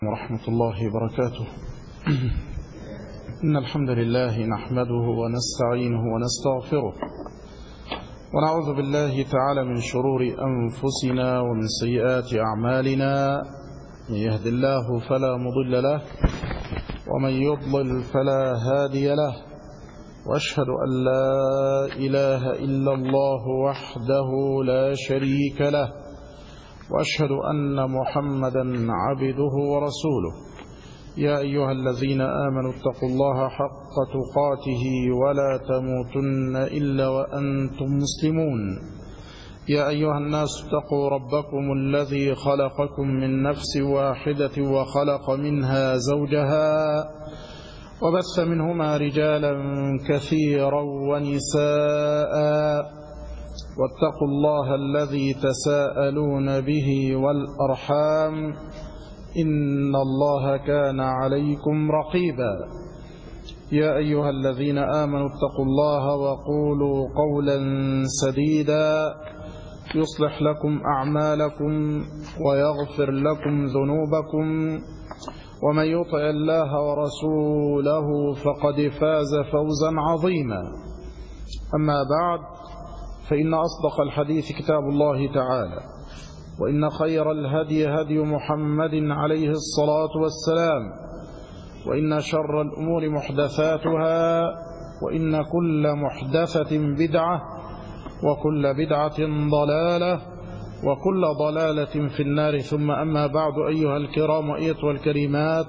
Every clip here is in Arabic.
ورحمة الله وبركاته. إن الحمد لله نحمده ونستعينه ونستغفره ونعوذ بالله تعالى من شرور أنفسنا ومن سيئات أعمالنا. من يهد الله فلا مضل له ومن يضلل فلا هادي له، وأشهد أن لا إله إلا الله وحده لا شريك له، وأشهد أن محمدا عبده ورسوله. يا أيها الذين آمنوا اتقوا الله حق تقاته ولا تموتن إلا وأنتم مسلمون. يا أيها الناس اتقوا ربكم الذي خلقكم من نفس واحدة وخلق منها زوجها وبث منهما رجالا كثيرا ونساء، واتقوا الله الذي تساءلون به والأرحام إن الله كان عليكم رقيبا. يا أيها الذين آمنوا اتقوا الله وقولوا قولا سديدا يصلح لكم أعمالكم ويغفر لكم ذنوبكم، ومن يطع الله ورسوله فقد فاز فوزا عظيما. أما بعد، فإن أصدق الحديث كتاب الله تعالى، وإن خير الهدي هدي محمد عليه الصلاة والسلام، وإن شر الأمور محدثاتها، وإن كل محدثة بدعة، وكل بدعة ضلالة، وكل ضلالة في النار. ثم أما بعد، أيها الكرام وأيتها الكريمات،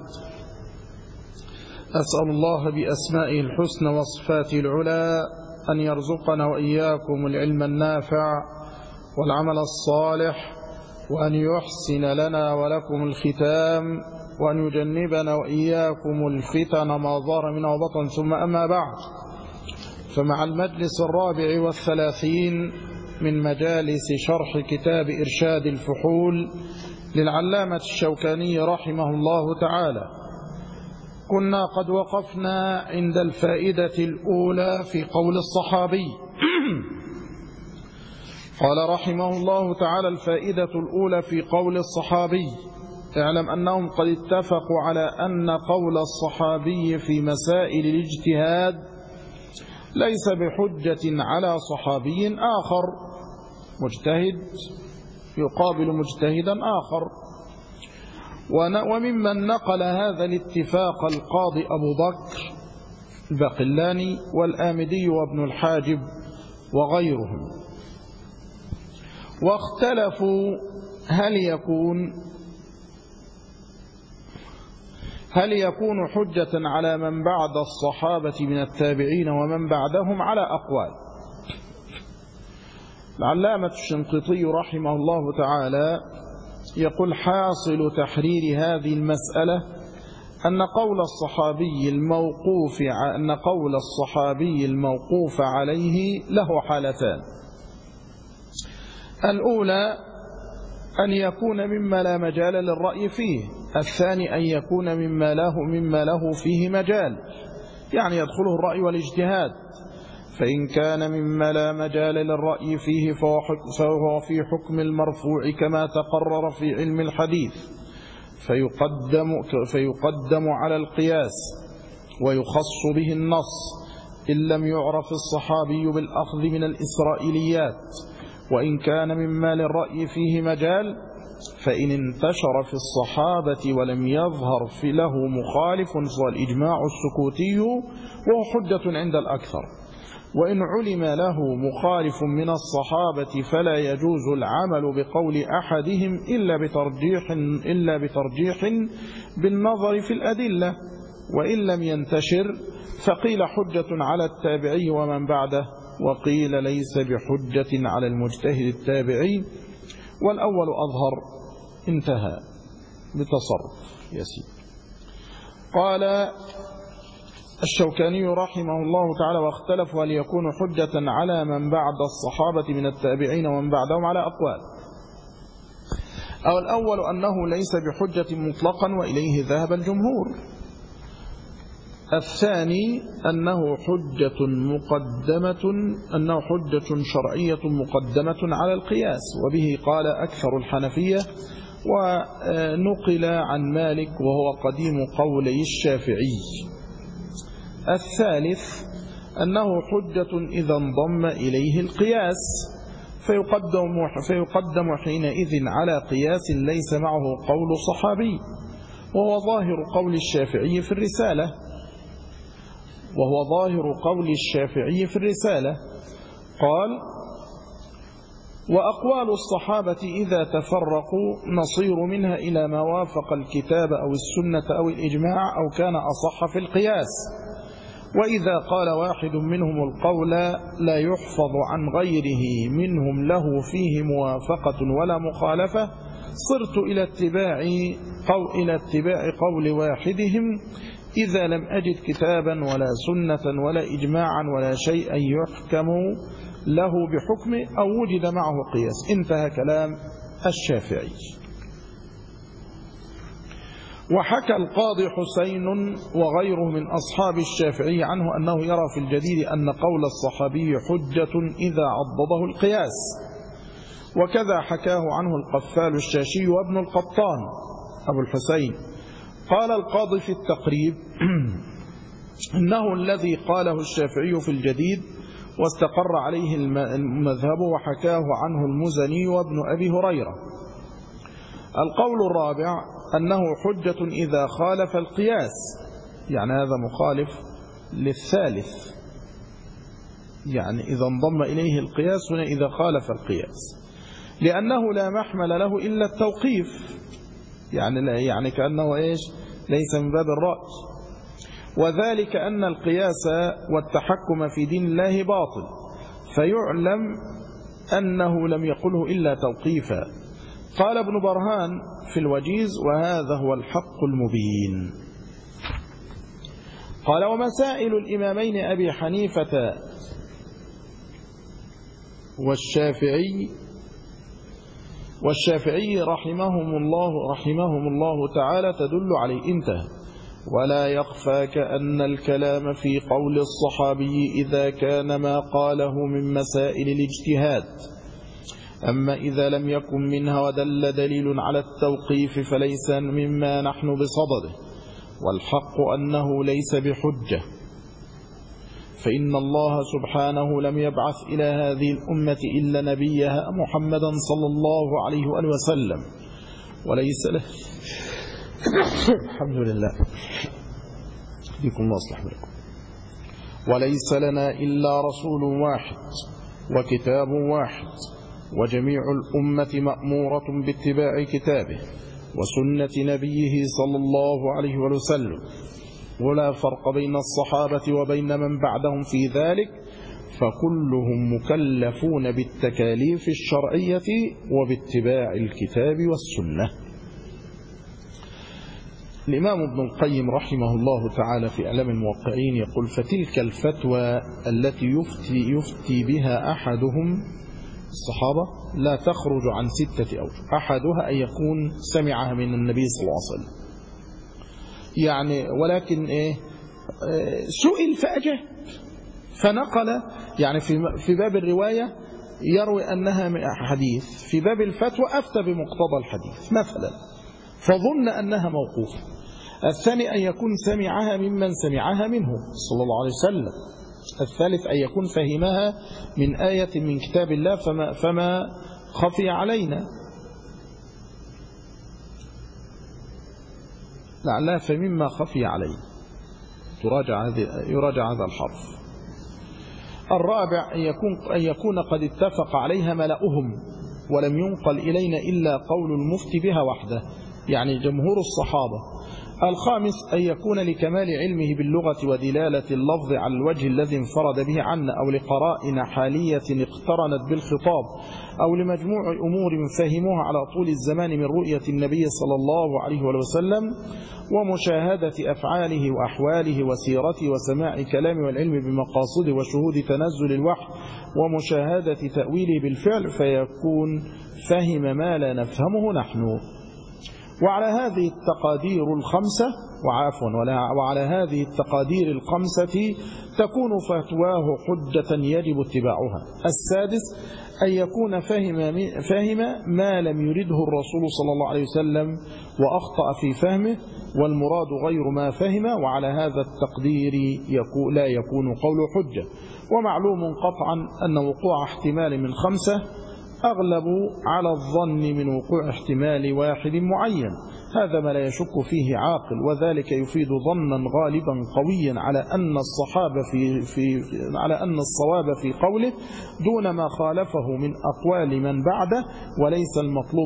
أسأل الله بأسمائه الحسنى وصفاته العلى أن يرزقنا وإياكم العلم النافع والعمل الصالح، وأن يحسن لنا ولكم الختام، وأن يجنبنا وإياكم الفتن ما ظهر منها وبطن. ثم أما بعد، فمع المجلس 34 من مجالس شرح كتاب إرشاد الفحول للعلامة الشوكاني رحمه الله تعالى، كنا قد وقفنا عند الفائدة الأولى في قول الصحابي. قال رحمه الله تعالى: الفائدة الأولى في قول الصحابي: اعلم أنهم قد اتفقوا على أن قول الصحابي في مسائل الاجتهاد ليس بحجة على صحابي آخر، مجتهد يقابل مجتهدا آخر. وممن نقل هذا الاتفاق القاضي أبو بكر الباقلاني والآمدي وابن الحاجب وغيرهم. واختلفوا هل يكون حجة على من بعد الصحابة من التابعين ومن بعدهم على أقوال. العلامة الشنقيطي رحمه الله تعالى يقول: حاصل تحرير هذه المسألة أن قول الصحابي الموقوف عليه له حالتان: الأولى أن يكون مما لا مجال للرأي فيه، الثاني أن يكون مما له فيه مجال، يعني يدخله الرأي والاجتهاد. فإن كان مما لا مجال للرأي فيه فهو في حكم المرفوع كما تقرر في علم الحديث، فيقدم على القياس ويخص به النص إن لم يعرف الصحابي بالأخذ من الإسرائيليات. وإن كان مما للرأي فيه مجال فإن انتشر في الصحابة ولم يظهر في له مخالف فالإجماع السكوتي وهو حجة عند الأكثر. وإن علم له مخالف من الصحابة فلا يجوز العمل بقول أحدهم إلا بترجيح بالنظر في الأدلة. وإن لم ينتشر فقيل حجة على التابعي ومن بعده، وقيل ليس بحجة على المجتهد التابعي، والأول أظهر. انتهى بتصرف يسير. قال الشوكاني رحمه الله تعالى: واختلفوا هل يكون حجة على من بعد الصحابة من التابعين ومن بعدهم على أقوال. أو الأول أنه ليس بحجة مطلقا وإليه ذهب الجمهور. الثاني أنه حجة شرعية مقدمة على القياس، وبه قال أكثر الحنفية ونقل عن مالك وهو قديم قولي الشافعي. الثالث أنه حجة إذا انضم إليه القياس، فيقدم حينئذ على قياس ليس معه قول صحابي، وهو ظاهر قول الشافعي في الرسالة. قال: وأقوال الصحابة إذا تفرقوا نصير منها إلى ما وافق الكتاب أو السنة أو الإجماع أو كان أصح في القياس. وإذا قال واحد منهم القول لا يحفظ عن غيره منهم له فيه موافقة ولا مخالفة، صرت إلى اتباع قول واحدهم إذا لم أجد كتابا ولا سنة ولا إجماعا ولا شيئا يحكم له بحكمه أو وجد معه قياس. انتهى كلام الشافعي. وحكى القاضي حسين وغيره من أصحاب الشافعي عنه أنه يرى في الجديد أن قول الصحابي حجة إذا عضده القياس، وكذا حكاه عنه القفال الشاشي وابن القطان أبو الحسين. قال القاضي في التقريب إنه الذي قاله الشافعي في الجديد واستقر عليه المذهب، وحكاه عنه المزني وابن أبي هريرة. القول الرابع أنه حجة إذا خالف القياس، يعني هذا مخالف للثالث، يعني إذا انضم إليه القياس هنا إذا خالف القياس، لأنه لا محمل له إلا التوقيف، يعني كأنه ليس من باب الرأي. وذلك أن القياس والتحكم في دين الله باطل، فيعلم أنه لم يقله إلا توقيفا. قال ابن برهان في الوجيز: وهذا هو الحق المبين. قال: ومسائل الإمامين أبي حنيفة والشافعي رحمهم الله تعالى تدل عليه. انتهى. ولا يخفاك أن الكلام في قول الصحابي إذا كان ما قاله من مسائل الاجتهاد، أما إذا لم يكن منها ودل دليل على التوقيف فليس مما نحن بصدده، والحق أنه ليس بحجة، فإن الله سبحانه لم يبعث إلى هذه الأمة إلا نبيها محمدا صلى الله عليه وآله وسلم، وليس له الحمد لله بكم واصلح بكم، وليس لنا إلا رسول واحد وكتاب واحد، وجميع الأمة مأمورة باتباع كتابه وسنة نبيه صلى الله عليه وسلم، ولا فرق بين الصحابة وبين من بعدهم في ذلك، فكلهم مكلفون بالتكاليف الشرعية وباتباع الكتاب والسنة. الإمام ابن القيم رحمه الله تعالى في إعلام الموقعين يقول: فتلك الفتوى التي يفتي بها أحدهم الصحابة لا تخرج عن 6 أوجه. أحدها أن يكون سمعها من النبي صلى الله عليه وسلم، يعني ولكن سئل فأجاب فنقل، يعني في باب الرواية يروي أنها حديث، في باب الفتوى أفتى بمقتضى الحديث مثلا فظن أنها موقوفة. الثاني أن يكون سمعها ممن سمعها منه صلى الله عليه وسلم. الثالث أن يكون فهمها من آية من كتاب الله فما خفي علينا، لعلها فمما خفي علينا يراجع هذا الحرف. الرابع أن يكون قد اتفق عليها ملأهم ولم ينقل إلينا إلا قول المفتي بها وحده، يعني جمهور الصحابة. الخامس أن يكون لكمال علمه باللغة ودلالة اللفظ على الوجه الذي انفرد به عنا، أو لقرائن حالية اقترنت بالخطاب، أو لمجموع أمور فهموها على طول الزمان من رؤية النبي صلى الله عليه وسلم ومشاهدة أفعاله وأحواله وسيرته وسماع كلامه والعلم بمقاصده وشهود تنزل الوحي ومشاهدة تأويله بالفعل، فيكون فهم ما لا نفهمه نحن. وعلى هذه التقادير الخمسة وعلى هذه التقادير الخمسة تكون فتواه حجة يجب اتباعها. السادس أن يكون فهم ما لم يرده الرسول صلى الله عليه وسلم وأخطأ في فهمه، والمراد غير ما فهم، وعلى هذا التقدير لا يكون قوله حجة. ومعلوم قطعا أن وقوع احتمال من 5 أغلب على الظن من وقوع احتمال واحد معين، هذا ما لا يشك فيه عاقل، وذلك يفيد ظنا غالبا قويا على أن الصواب في قوله دون ما خالفه من أقوال من بعده، وليس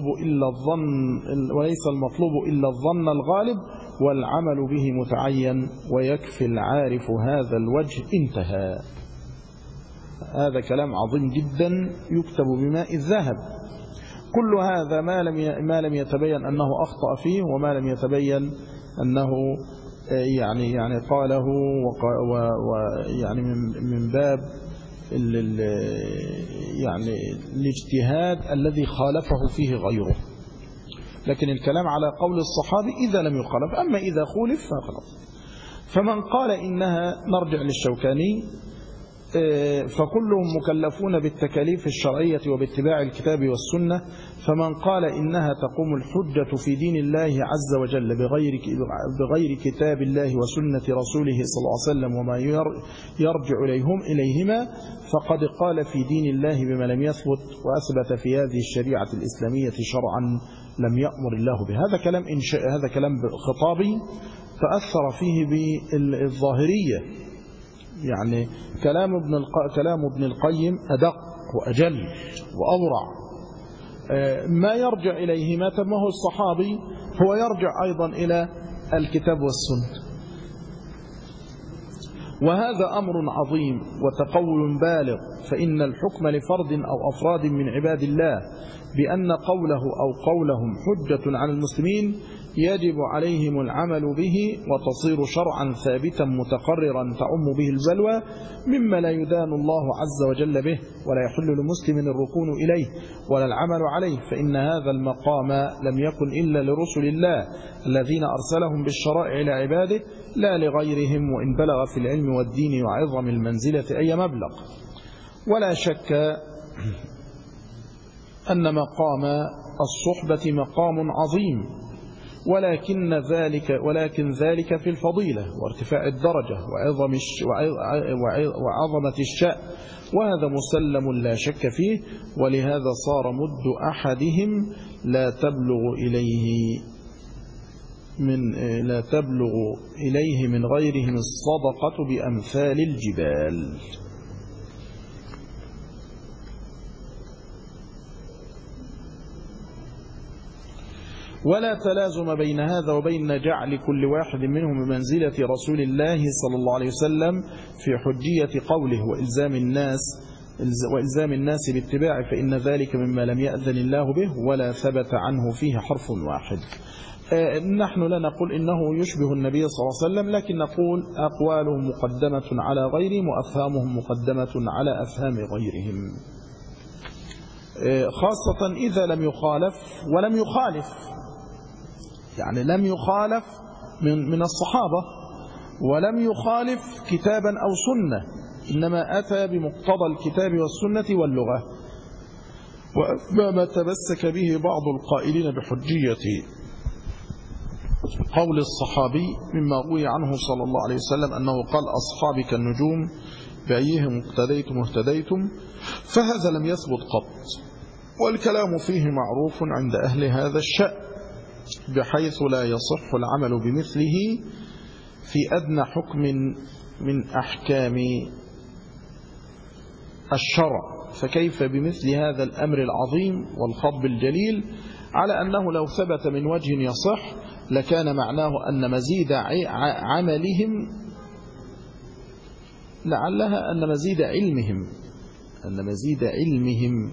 المطلوب إلا الظن الغالب، والعمل به متعين، ويكفي العارف هذا الوجه. انتهى. هذا كلام عظيم جدا يكتب بماء الذهب. كل هذا ما لم يتبين أنه أخطأ فيه، وما لم يتبين أنه يعني قاله ويعني من باب يعني الاجتهاد الذي خالفه فيه غيره. لكن الكلام على قول الصحابي إذا لم يخالف، أما إذا خولف فخلاص. فمن قال إنها، نرجع للشوكاني، فكلهم مكلفون بالتكاليف الشرعية وباتباع الكتاب والسنة، فمن قال إنها تقوم الحجة في دين الله عز وجل بغير كتاب الله وسنة رسوله صلى الله عليه وسلم وما يرجع إليهما، فقد قال في دين الله بما لم يثبت، وأثبت في هذه الشريعة الإسلامية شرعا لم يأمر الله به. هذا كلام خطابي تأثر فيه بالظاهرية، يعني كلام ابن القيم أدق وأجل وأورع. ما يرجع إليه ما تمه الصحابي هو يرجع أيضا إلى الكتاب والسنة، وهذا أمر عظيم وتقول بالغ، فإن الحكم لفرد أو أفراد من عباد الله بأن قوله أو قولهم حجة على المسلمين يجب عليهم العمل به، وتصير شرعا ثابتا متقررا تعم به البلوى، مما لا يدان الله عز وجل به، ولا يحل لمسلم الركون إليه ولا العمل عليه، فإن هذا المقام لم يكن إلا لرسل الله الذين أرسلهم بالشرائع لعباده لا لغيرهم، وإن بلغ في العلم والدين وعظم المنزلة أي مبلغ. ولا شك أن مقام الصحبة مقام عظيم، ولكن ذلك في الفضيلة وارتفاع الدرجة وعظمة الشأن، وهذا مسلم لا شك فيه، ولهذا صار مد أحدهم لا تبلغ إليه من غيرهم الصدقة بأمثال الجبال. ولا تلازم بين هذا وبين جعل كل واحد منهم بمنزلة رسول الله صلى الله عليه وسلم في حجية قوله وإلزام الناس باتباعه، فإن ذلك مما لم يأذن الله به ولا ثبت عنه فيه حرف واحد. نحن لا نقول إنه يشبه النبي صلى الله عليه وسلم، لكن نقول أقوالهم مقدمة على غيرهم، وأفهامهم مقدمة على أفهام غيرهم، خاصة إذا لم يخالف ولم يخالف، يعني لم يخالف من الصحابة ولم يخالف كتابا أو سنة، إنما أتى بمقتضى الكتاب والسنة واللغة، وما تمسك به بعض القائلين بحجية قول الصحابي مما روي عنه صلى الله عليه وسلم أنه قال أصحابي كالنجوم بأيهم اقتديتم اهتديتم، فهذا لم يثبت قط، والكلام فيه معروف عند أهل هذا الشأن، بحيث لا يصح العمل بمثله في أدنى حكم من أحكام الشرع، فكيف بمثل هذا الأمر العظيم والخطب الجليل، على أنه لو ثبت من وجه يصح لكان معناه أن مزيد عملهم لعلها أن مزيد علمهم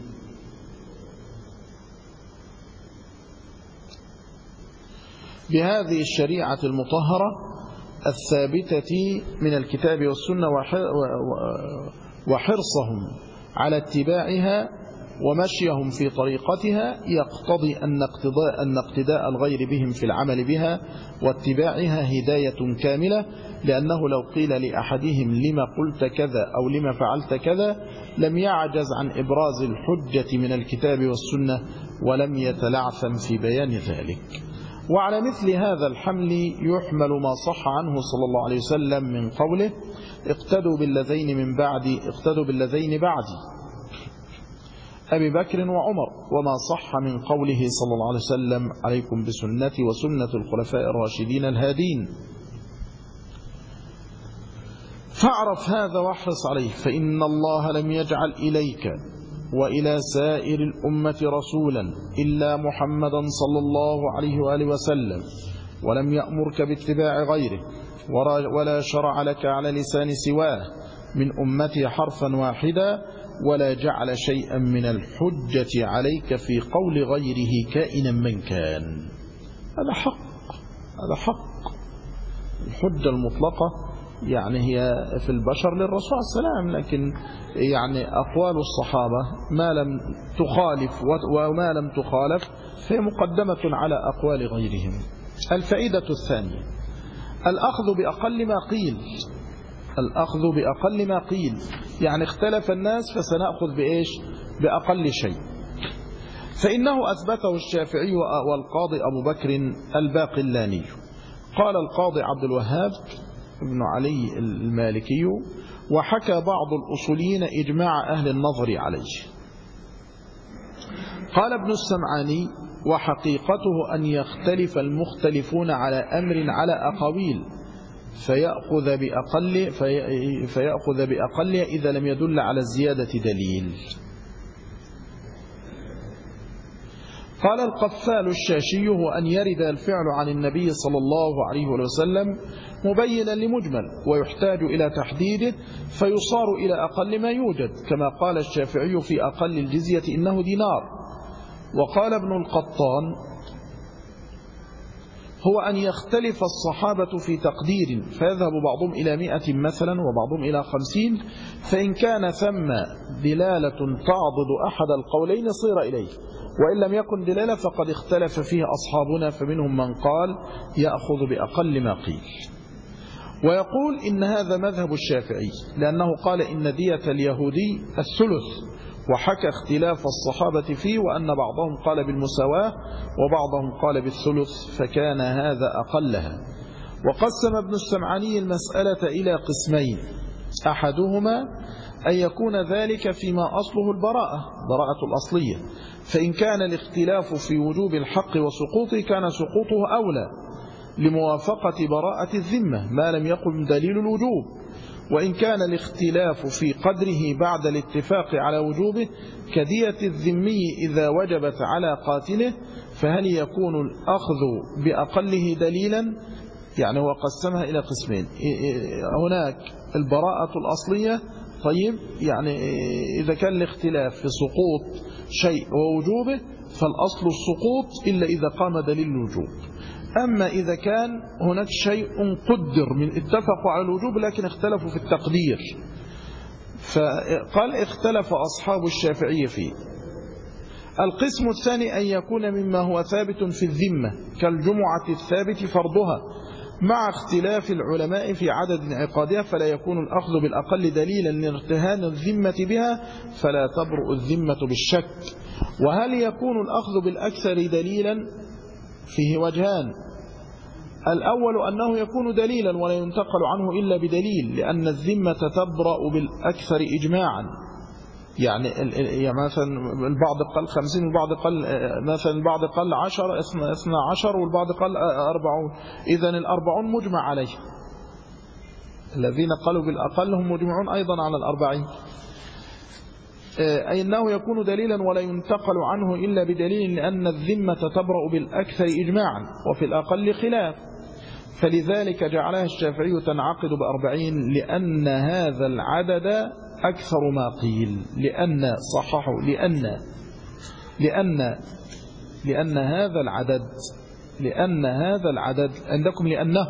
بهذه الشريعة المطهرة الثابتة من الكتاب والسنة وحرصهم على اتباعها ومشيهم في طريقتها يقتضي أن اقتداء الغير بهم في العمل بها واتباعها هداية كاملة، لأنه لو قيل لأحدهم لما قلت كذا أو لما فعلت كذا لم يعجز عن إبراز الحجة من الكتاب والسنة ولم يتلعثم في بيان ذلك. وعلى مثل هذا الحمل يحمل ما صح عنه صلى الله عليه وسلم من قوله اقتدوا بالذين بعدي أبي بكر وعمر، وما صح من قوله صلى الله عليه وسلم عليكم بسنتي وسنة الخلفاء الراشدين الهادين. فاعرف هذا واحرص عليه، فإن الله لم يجعل إليك وإلى سائر الأمة رسولا إلا محمدا صلى الله عليه وآله وسلم، ولم يأمرك باتباع غيره، ولا شرع لك على لسان سواه من أمتي حرفا واحدا، ولا جعل شيئا من الحجة عليك في قول غيره كائنا من كان. هذا حق. الحجة المطلقة يعني هي في البشر للرسول صلى الله عليه وسلم، لكن يعني أقوال الصحابة ما لم تخالف وما لم تخالف فهي مقدمة على أقوال غيرهم. الفائدة الثانية الأخذ بأقل ما قيل، يعني اختلف الناس فسنأخذ بأقل شيء. فإنه أثبته الشافعي والقاضي أبو بكر الباقلاني. قال القاضي عبد الوهاب ابن علي المالكي: وحكى بعض الأصوليين إجماع أهل النظر عليه. قال ابن السمعاني: وحقيقته أن يختلف المختلفون على أمر على أقاويل فيأخذ بأقل إذا لم يدل على الزيادة دليل. قال القفال الشاشي: هو أن يرد الفعل عن النبي صلى الله عليه وسلم مبينا لمجمل ويحتاج إلى تحديده فيصار إلى أقل ما يوجد، كما قال الشافعي في أقل الجزية إنه دينار. وقال ابن القطان: هو أن يختلف الصحابة في تقدير فيذهب بعضهم إلى 100 مثلا وبعضهم إلى 50، فإن كان ثم دلالة تعضد أحد القولين صير إليه، وإن لم يكن دلالة فقد اختلف فيه أصحابنا، فمنهم من قال يأخذ بأقل ما قيل. ويقول إن هذا مذهب الشافعي، لأنه قال إن دية اليهودي الثلث، وحكى اختلاف الصحابة فيه، وأن بعضهم قال بالمساواة وبعضهم قال بالثلث، فكان هذا أقلها. وقسم ابن السمعاني المسألة إلى قسمين: أحدهما أن يكون ذلك فيما أصله براءة الأصلية، فإن كان الاختلاف في وجوب الحق وسقوطه كان سقوطه أولى لموافقة براءة الذمة ما لم يقم دليل الوجوب، وإن كان الاختلاف في قدره بعد الاتفاق على وجوبه كدية الذمي إذا وجبت على قاتله، فهل يكون الأخذ بأقله دليلا؟ يعني هو قسمها إلى قسمين: هناك البراءة الأصلية، طيب يعني إذا كان الاختلاف في سقوط شيء ووجوبه فالأصل السقوط إلا إذا قام دليل الوجوب. أما إذا كان هناك شيء قدر من اتفقوا على الوجوب لكن اختلفوا في التقدير، فقال اختلف أصحاب الشافعية فيه. القسم الثاني أن يكون مما هو ثابت في الذمة كالجمعة الثابت فرضها، مع اختلاف العلماء في عدد انعقادها، فلا يكون الأخذ بالأقل دليلا لارتهان الذمة بها، فلا تبرؤ الذمة بالشك. وهل يكون الأخذ بالأكثر دليلا؟ فيه وجهان: الأول أنه يكون دليلا ولا ينتقل عنه إلا بدليل، لأن الذمة تبرأ بالأكثر إجماعا. يعني مثلا البعض قال 50 والبعض قال مثلا البعض قال 10 12 والبعض قال 40، إذن 40 مجمع عليه. الذين قالوا بالأقل هم مجمعون أيضا على 40. أي أنه يكون دليلا ولا ينتقل عنه إلا بدليل، لأن الذمة تبرأ بالأكثر إجماعا وفي الأقل خلاف، فلذلك جعلها الشافعي تنعقد ب40 لأن هذا العدد أكثر ما قيل، لأن هذا العدد عندكم لأنه.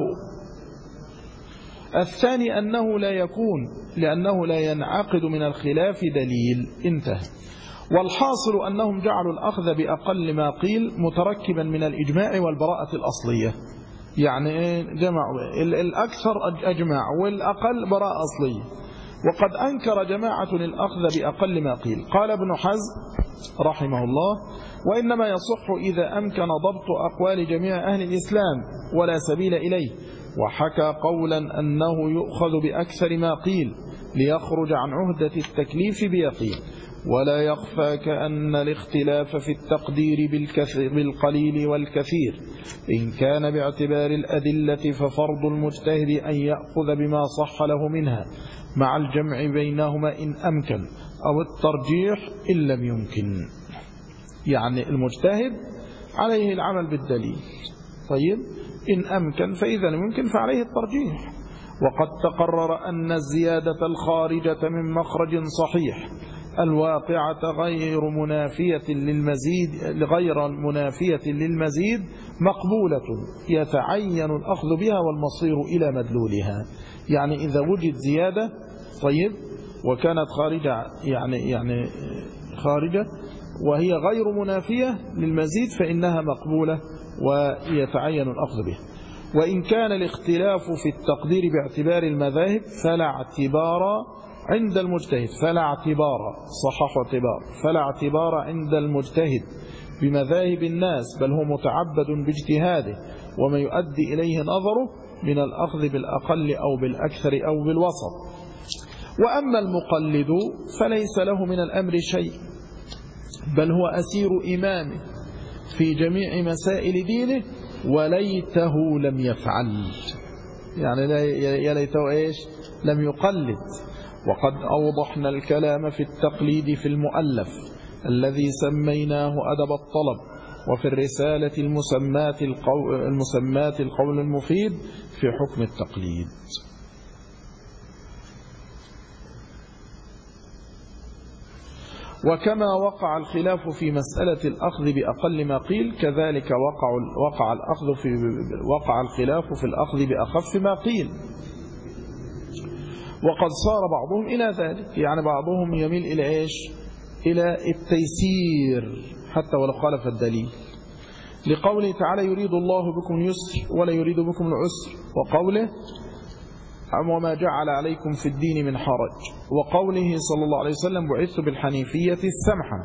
الثاني أنه لا يكون لأنه لا ينعقد من الخلاف دليل، انتهى. والحاصل أنهم جعلوا الأخذ بأقل ما قيل متركبا من الإجماع والبراءة الأصلية. يعني جمعوا الأكثر أجماع والأقل براءة أصلية. وقد أنكر جماعة الأخذ بأقل ما قيل. قال ابن حزم رحمه الله: وإنما يصح إذا أمكن ضبط أقوال جميع أهل الإسلام ولا سبيل إليه. وحكى قولا أنه يؤخذ بأكثر ما قيل ليخرج عن عهدة التكليف بيقين. ولا يخفى كأن الاختلاف في التقدير بالقليل والكثير إن كان باعتبار الأدلة ففرض المجتهد أن يأخذ بما صح له منها مع الجمع بينهما إن أمكن، أو الترجيح إن لم يمكن. يعني المجتهد عليه العمل بالدليل، طيب إن أمكن، فإذا لم يمكن فعليه الترجيح. وقد تقرر أن الزيادة الخارجة من مخرج صحيح الواقعة غير منافية للمزيد مقبولة يتعين الأخذ بها والمصير إلى مدلولها. يعني إذا وجد زيادة طيب وكانت خارجة وهي غير منافية للمزيد فإنها مقبولة ويتعين الأخذ بها. وإن كان الاختلاف في التقدير باعتبار المذاهب فلا اعتبار عند المجتهد، فلا اعتبار عند المجتهد بمذاهب الناس، بل هو متعبد باجتهاده وما يؤدي إليه نظره من الأخذ بالأقل أو بالأكثر أو بالوسط. وأما المقلد فليس له من الأمر شيء، بل هو أسير إمامه في جميع مسائل دينه وليته لم يفعل. يعني يا ليته إيش؟ لم يقلد. وقد أوضحنا الكلام في التقليد في المؤلف الذي سميناه أدب الطلب، وفي الرسالة المسمات القول المفيد في حكم التقليد. وكما وقع الخلاف في مسألة الأخذ بأقل ما قيل كذلك وقع الخلاف في الأخذ بأخف ما قيل. وقد صار بعضهم إلى ذلك، يعني بعضهم يميل إلى إيش؟ إلى التيسير حتى ولو خالف الدليل، لقوله تعالى: يريد الله بكم اليسر ولا يريد بكم العسر، وقوله: وما جعل عليكم في الدين من حرج، وقوله صلى الله عليه وسلم: بعثت بالحنيفية السمحة،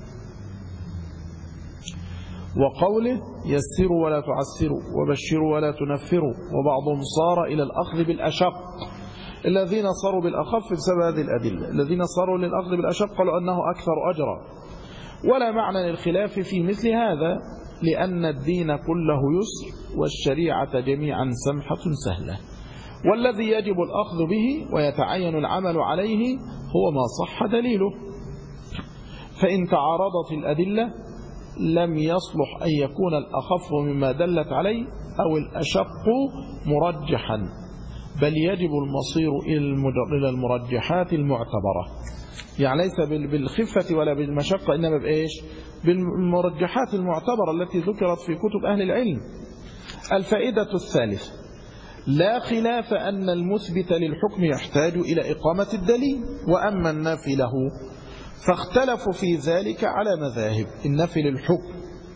وقوله: يسروا ولا تعسروا وبشروا ولا تنفروا. وبعضهم صار إلى الأخذ بالأشق. الذين صاروا بالأخف بسبب هذه الأدلة، الذين صاروا للأخذ بالأشق قالوا أنه أكثر أجرا. ولا معنى للخلاف في مثل هذا، لأن الدين كله يسر والشريعة جميعا سمحة سهلة، والذي يجب الأخذ به ويتعين العمل عليه هو ما صح دليله. فإن تعارضت الأدلة لم يصلح أن يكون الأخف مما دلت عليه أو الأشق مرجحا، بل يجب المصير إلى المرجحات المعتبرة. يعني ليس بالخفة ولا بالمشقة، إنما بإيش؟ بالمرجحات المعتبرة التي ذكرت في كتب أهل العلم. الفائدة الثالثة: لا خلاف أن المثبت للحكم يحتاج إلى إقامة الدليل، وأما النافي له فاختلفوا في ذلك على مذاهب. النفي للحكم،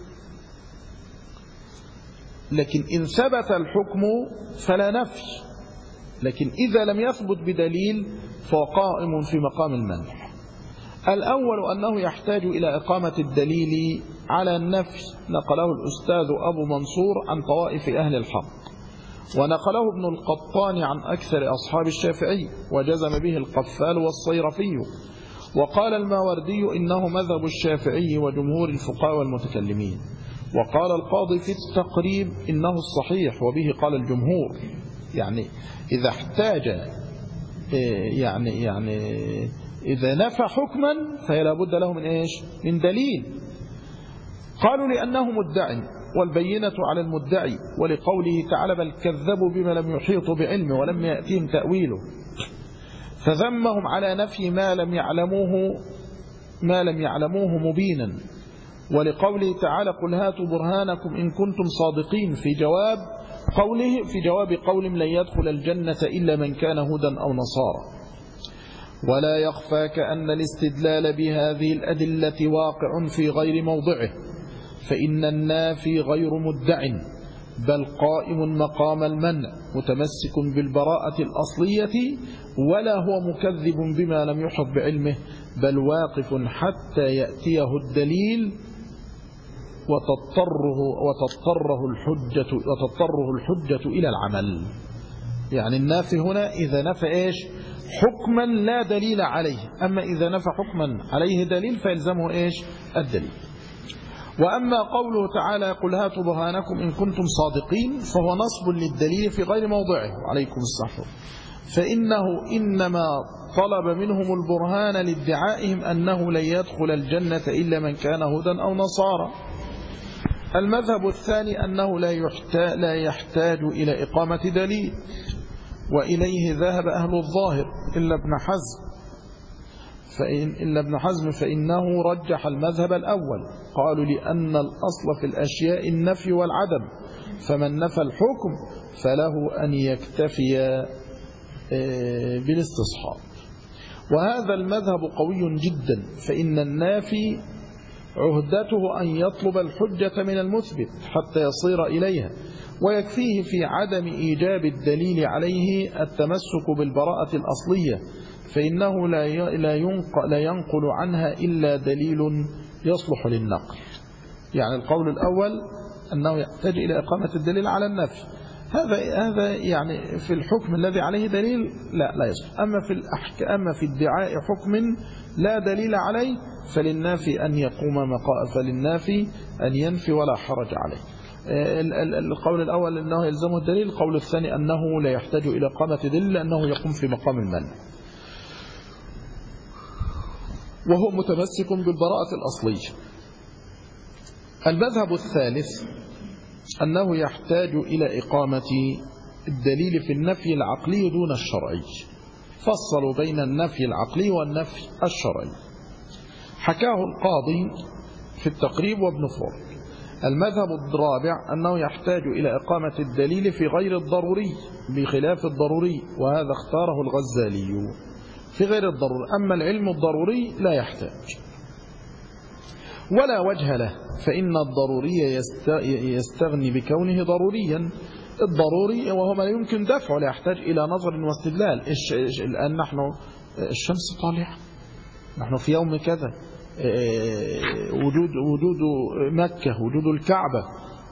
لكن إن ثبت الحكم فلا نفي، لكن إذا لم يثبت بدليل فهو قائم في مقام المنع. الأول أنه يحتاج إلى إقامة الدليل على النفي، نقله الأستاذ أبو منصور عن طوائف أهل الحق، ونقله ابن القطان عن أكثر أصحاب الشافعي، وجزم به القفال والصيرفي. وقال الماوردي إنه مذهب الشافعي وجمهور الفقهاء والمتكلمين. وقال القاضي في التقريب إنه الصحيح وبه قال الجمهور. يعني إذا احتاج إذا نفى حكما فلا بد له من إيش؟ من دليل. قالوا لأنه مدعي والبينة على المدعي، ولقوله تعالى: بل كذبوا بما لم يحيطوا بعلمه ولم يأتهم تأويله، فذمهم على نفي ما لم يعلموه مبينا. ولقوله تعالى: قل هاتوا برهانكم إن كنتم صادقين، في جواب قولهم: لن يدخل الجنة إلا من كان هودا أو نصارى. ولا يخفى كأن الاستدلال بهذه الأدلة واقع في غير موضعه، فإن النافي غير مدع بل قائم مقام المنع متمسك بالبراءة الأصلية، ولا هو مكذب بما لم يحط بعلمه، بل واقف حتى يأتيه الدليل وتضطره الحجة إلى العمل. يعني النافي هنا إذا نفى إيش؟ حكما لا دليل عليه، أما إذا نفى حكما عليه دليل فيلزمه إيش؟ الدليل. وأما قوله تعالى قل هاتوا برهانكم إن كنتم صادقين فهو نصب للدليل في غير موضعه عليكم السحر، فإنه إنما طلب منهم البرهان لادعائهم أنه لن يدخل الجنة إلا من كان هدى أو نصارى. المذهب الثاني أنه لا يحتاج إلى إقامة دليل، وإليه ذهب أهل الظاهر إلا ابن حزم فإنه رجح المذهب الأول، قالوا لأن الأصل في الأشياء النفي والعدم، فمن نفى الحكم فله أن يكتفي بالاستصحاب. وهذا المذهب قوي جدا، فإن النافي عهدته أن يطلب الحجة من المثبت حتى يصير إليها، ويكفيه في عدم إيجاب الدليل عليه التمسك بالبراءة الأصلية، فإنه لا ينقل عنها إلا دليل يصلح للنقل. يعني القول الأول أنه يحتاج إلى إقامة الدليل على النفي، هذا يعني في الحكم الذي عليه دليل لا يصلح. أما في ادعاء حكم لا دليل عليه فللنافي أن ينفي ولا حرج عليه. القول الأول أنه يلزمه الدليل، القول الثاني أنه لا يحتاج إلى إقامة دليل لأنه يقوم في مقام المنع، وهو متمسك بالبراءة الأصلية. المذهب الثالث أنه يحتاج إلى إقامة الدليل في النفي العقلي دون الشرعي، فصلوا بين النفي العقلي والنفي الشرعي. حكاه القاضي في التقريب وابن فورك. المذهب الرابع أنه يحتاج إلى إقامة الدليل في غير الضروري بخلاف الضروري، وهذا اختاره الغزالي في غير الضروري. أما العلم الضروري لا يحتاج ولا وجه له، فإن الضروري يستغني بكونه ضروريا. الضروري وهو ما يمكن دفعه لا يحتاج إلى نظر واستدلال. الآن نحن الشمس طالعة، نحن في يوم كذا، وجود مكة، وجود الكعبة،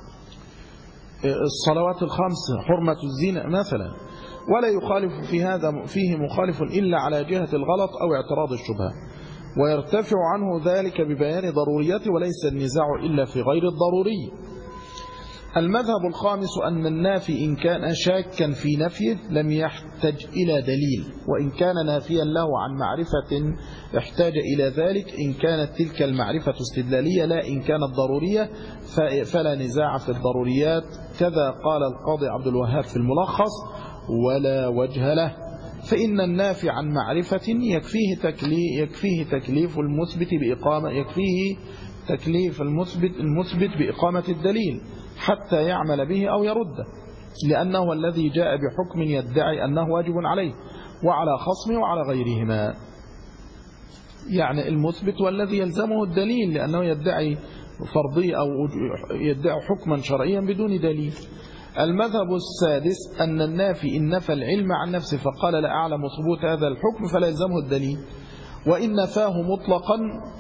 الصلوات الخمس، حرمة الزنا مثلا، ولا يخالف فيه مخالف إلا على جهة الغلط أو اعتراض الشبهة، ويرتفع عنه ذلك ببيان ضروريته، وليس النزاع إلا في غير الضروري. المذهب الخامس أن النافي إن كان شاكا في نفيه لم يحتج إلى دليل، وإن كان نافيا له عن معرفة احتاج إلى ذلك إن كانت تلك المعرفة استدلالية لا إن كانت ضرورية، فلا نزاع في الضروريات. كذا قال القاضي عبد الوهاب في الملخص: ولا وجه له، فإن النافي عن معرفة يكفيه تكليف المثبت بإقامة الدليل حتى يعمل به أو يرده، لأنه الذي جاء بحكم يدعي أنه واجب عليه وعلى خصمه وعلى غيرهما. يعني المثبت والذي يلزمه الدليل، لأنه يدعي فرضية أو يدعي حكما شرعيا بدون دليل. المذهب السادس أن النافي إن نفى العلم عن نفسه فقال لا أعلم ثبوت هذا الحكم فلا يلزمه الدليل، وإن نفاه مطلقا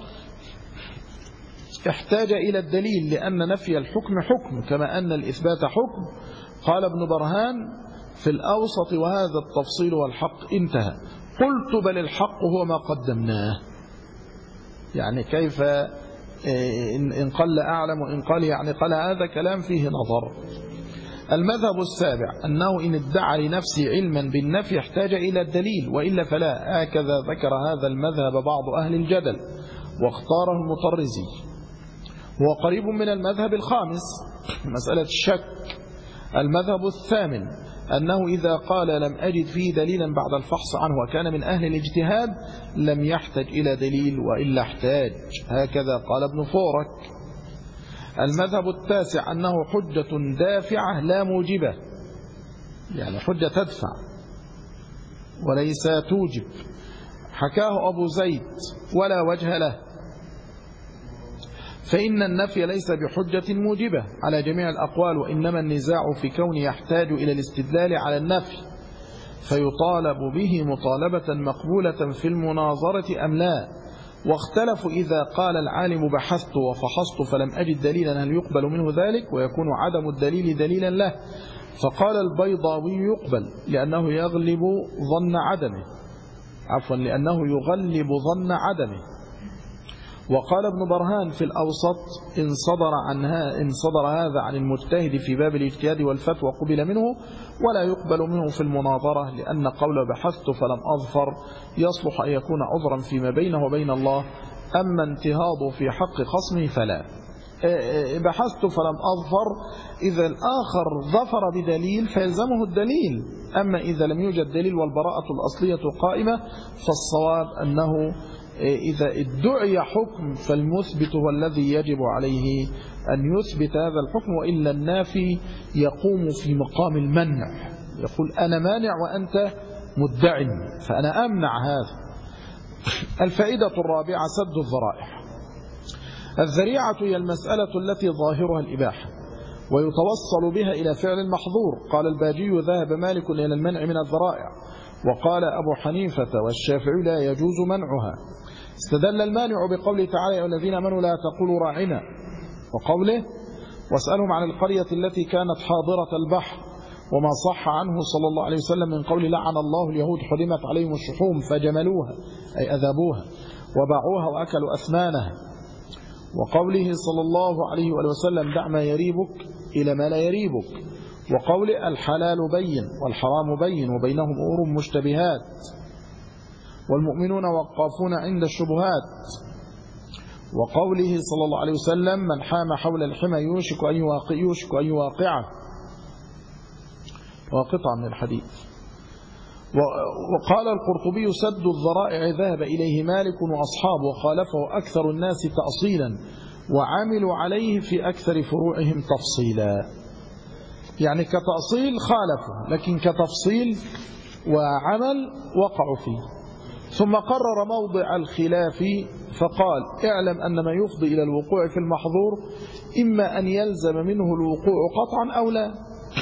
احتاج إلى الدليل، لأن نفي الحكم حكم كما أن الإثبات حكم. قال ابن برهان في الأوسط: وهذا التفصيل والحق انتهى. قلت: بل الحق هو ما قدمناه. يعني كيف إن قال أعلم وإن قال يعني قال هذا كلام فيه نظر. المذهب السابع أنه إن ادعى لنفسه علما بالنفي احتاج إلى الدليل، وإلا فلا. هكذا ذكر هذا المذهب بعض أهل الجدل واختاره المطرزي، هو قريب من المذهب الخامس مسألة الشك. المذهب الثامن أنه إذا قال لم أجد فيه دليلا بعد الفحص عنه وكان من أهل الاجتهاد لم يحتج إلى دليل، وإلا احتاج. هكذا قال ابن فورك. المذهب التاسع أنه حجة دافعة لا موجبة، يعني حجة تدفع وليس توجب. حكاه أبو زيد ولا وجه له، فإن النفي ليس بحجة موجبة على جميع الأقوال، وإنما النزاع في كون يحتاج إلى الاستدلال على النفي فيطالب به مطالبة مقبولة في المناظرة أم لا. واختلفوا إذا قال العالم بحثت وفحصت فلم أجد دليلا هل يقبل منه ذلك ويكون عدم الدليل دليلا له. فقال البيضاوي يقبل لأنه يغلب ظن عدمه، لأنه يغلب ظن عدمه. وقال ابن برهان في الأوسط إن صدر هذا عن المجتهد في باب الاجتهاد والفتوى قبل منه ولا يقبل منه في المناظرة، لأن قول بحثت فلم أظفر يصلح أن يكون عذرا فيما بينه وبين الله، أما انتهاض في حق خصمه فلا. بحثت فلم أظفر إذا الآخر ظفر بدليل فيلزمه الدليل، أما إذا لم يوجد دليل والبراءة الأصلية قائمة فالصواب أنه إذا ادعي حكم فالمثبت هو الذي يجب عليه أن يثبت هذا الحكم، وإلا النافي يقوم في مقام المنع، يقول أنا مانع وأنت مدع فأنا أمنع هذا. الفائدة الرابعة سد الذرائع. الذريعة هي المسألة التي ظاهرها الإباحة ويتوصل بها إلى فعل المحظور. قال الباجي ذهب مالك إلى المنع من الذرائع، وقال أبو حنيفة والشافعي لا يجوز منعها. استدل المانع بقوله تعالى يا الذين آمنوا لا تقولوا راعنا، وقوله واسألهم عن القرية التي كانت حاضرة البحر، وما صح عنه صلى الله عليه وسلم من قول لعن الله اليهود حرمت عليهم الشحوم فجملوها أي أذابوها وباعوها وأكلوا أثمانها، وقوله صلى الله عليه وسلم دع ما يريبك إلى ما لا يريبك، وقول الحلال بين والحرام بين وبينهم أمور مشتبهات والمؤمنون وقافون عند الشبهات، وقوله صلى الله عليه وسلم من حام حول الحمى يوشك أن يواقعه، وقطع من الحديث. وقال القرطبي سد الذرائع ذهب إليه مالك وأصحابه وخالفه أكثر الناس تأصيلا وعملوا عليه في أكثر فروعهم تفصيلا. يعني كتأصيل خالفوا، لكن كتفصيل وعمل وقعوا فيه. ثم قرر موضع الخلاف فقال اعلم أن ما يفضي إلى الوقوع في المحظور إما أن يلزم منه الوقوع قطعا أو لا.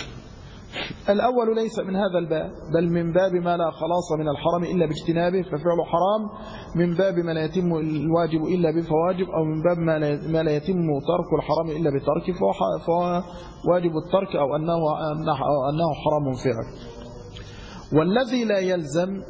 الأول ليس من هذا الباب، بل من باب ما لا خلاص من الحرام إلا باجتنابه ففعله حرام، من باب ما لا يتم الواجب إلا بفواجب، أو من باب ما لا يتم ترك الحرام إلا بترك فهو واجب الترك أو أنه حرام فعل. والذي لا يلزم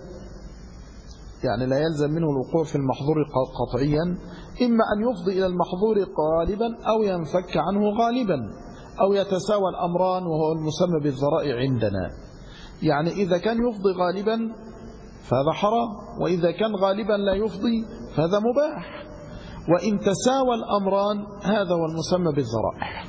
يعني لا يلزم منه الوقوع في المحظور قطعيا إما أن يفضي إلى المحظور غالبا أو ينفك عنه غالبا أو يتساوى الأمران، وهو المسمى بالذرائع عندنا. يعني إذا كان يفضي غالبا فهذا حرام، وإذا كان غالبا لا يفضي فهذا مباح، وإن تساوى الأمران هذا هو المسمى بالذرائع.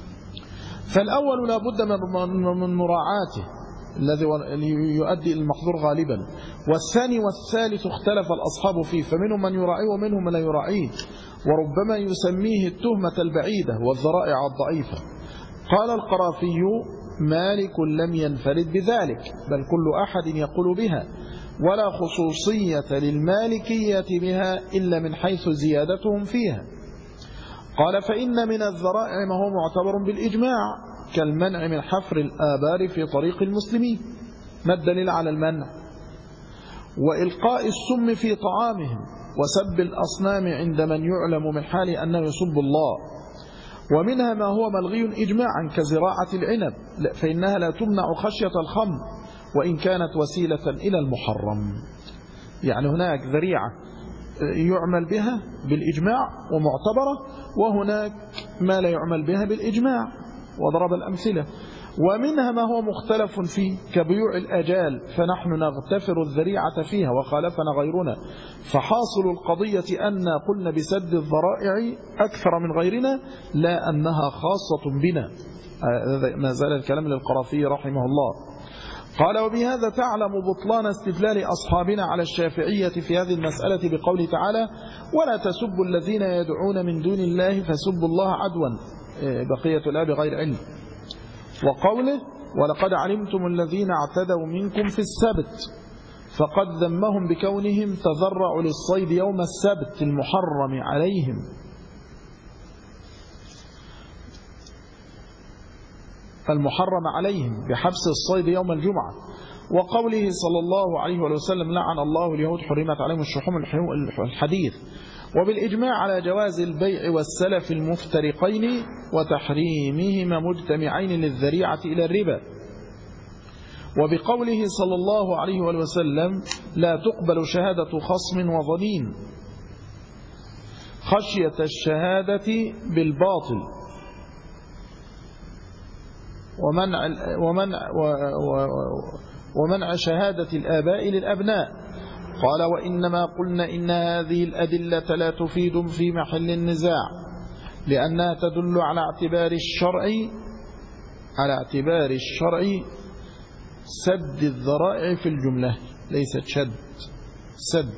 فالأول لا بد من مراعاته الذي يؤدي إلى المحظور غالبا، والثاني والثالث اختلف الأصحاب فيه، فمنهم من يراعيه ومنهم من لا يراعيه، وربما يسميه التهمة البعيدة والذرائع الضعيفة. قال القرافي مالك لم ينفرد بذلك بل كل أحد يقول بها، ولا خصوصية للمالكية بها إلا من حيث زيادتهم فيها. قال فإن من الذرائع ما هو معتبر بالإجماع كالمنع من حفر الآبار في طريق المسلمين، ما الدليل على المنع؟ وإلقاء السم في طعامهم، وسب الأصنام عند من يعلم من حال أنه يسب الله. ومنها ما هو ملغي إجماعا كزراعة العنب فإنها لا تمنع خشية الخمر وإن كانت وسيلة إلى المحرم. يعني هناك ذريعة يعمل بها بالإجماع ومعتبرة، وهناك ما لا يعمل بها بالإجماع وضرب الأمثلة. ومنها ما هو مختلف فيه كبيوع الأجال، فنحن نغتفر الذريعة فيها وخالفنا غيرنا، فحاصل القضية أن قلنا بسد الذرائع أكثر من غيرنا لا أنها خاصة بنا. ما زال الكلام للقرافي رحمه الله. قال وبهذا تعلم بطلان استدلال أصحابنا على الشافعية في هذه المسألة بقوله تعالى ولا تسبوا الذين يدعون من دون الله فسبوا الله عدوا، بقية الآية بغير علم. وقوله ولقد علمتم الذين اعتدوا منكم في السبت فقد ذمهم بكونهم تذرعوا للصيد يوم السبت المحرم عليهم بحبس الصيد يوم الجمعة، وقوله صلى الله عليه وسلم لعن الله اليهود حرمت عليهم الشحوم الحديث. وبالإجماع على جواز البيع والسلف المفترقين وتحريمهما مجتمعين للذريعة إلى الربا. وبقوله صلى الله عليه وسلم لا تقبل شهادة خصم وظنين خشية الشهادة بالباطل ومنع شهادة الآباء للأبناء. قال وإنما قلنا إن هذه الأدلة لا تفيد في محل النزاع لأنها تدل على اعتبار الشرع سد الذرائع في الجملة، ليست سد.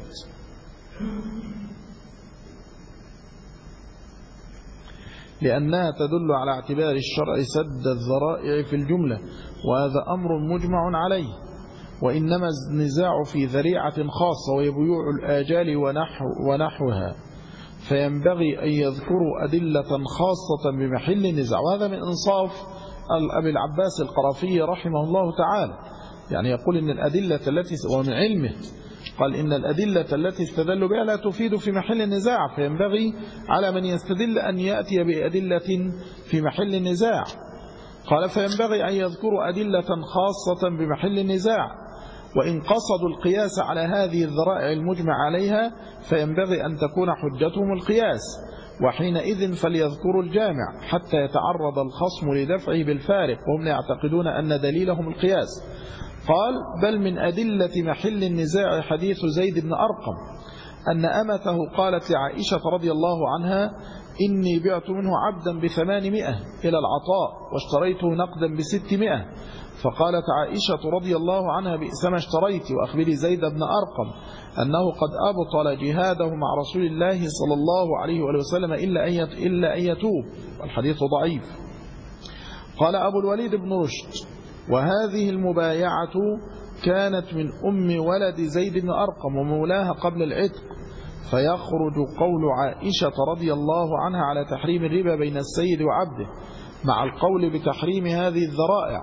لأنها تدل على اعتبار الشرع سد الذرائع في الجملة، وهذا أمر مجمع عليه. وإنما النزاع في ذريعة خاصة وهي بيوع الآجال ونحوها، فينبغي أن يذكروا أدلة خاصة بمحل النزاع. وهذا من إنصاف أبي العباس القرافي رحمه الله تعالى، يعني يقول إن الأدلة التي ومن علمه قال إن الأدلة التي استدلوا بها لا تفيد في محل النزاع، فينبغي على من يستدل أن يأتي بأدلة في محل النزاع. قال فينبغي أن يذكروا أدلة خاصة بمحل النزاع، وإن قصدوا القياس على هذه الذرائع المجمع عليها فينبغي أن تكون حجتهم القياس، وحينئذ فليذكروا الجامع حتى يتعرض الخصم لدفعه بالفارق، وهم يعتقدون أن دليلهم القياس. قال بل من أدلة محل النزاع حديث زيد بن أرقم أن أمته قالت لعائشة رضي الله عنها إني بعت منه عبدا ب800 إلى العطاء واشتريته نقدا ب600، فقالت عائشة رضي الله عنها بئس ما اشتريت، وأخبري زيد بن أرقم أنه قد أبطل جهاده مع رسول الله صلى الله عليه وسلم إلا أن يتوب، والحديث ضعيف. قال أبو الوليد بن رشد وهذه المبايعة كانت من أم ولد زيد بن أرقم ومولاها قبل العتق، فيخرج قول عائشة رضي الله عنها على تحريم الربا بين السيد وعبده مع القول بتحريم هذه الذرائع،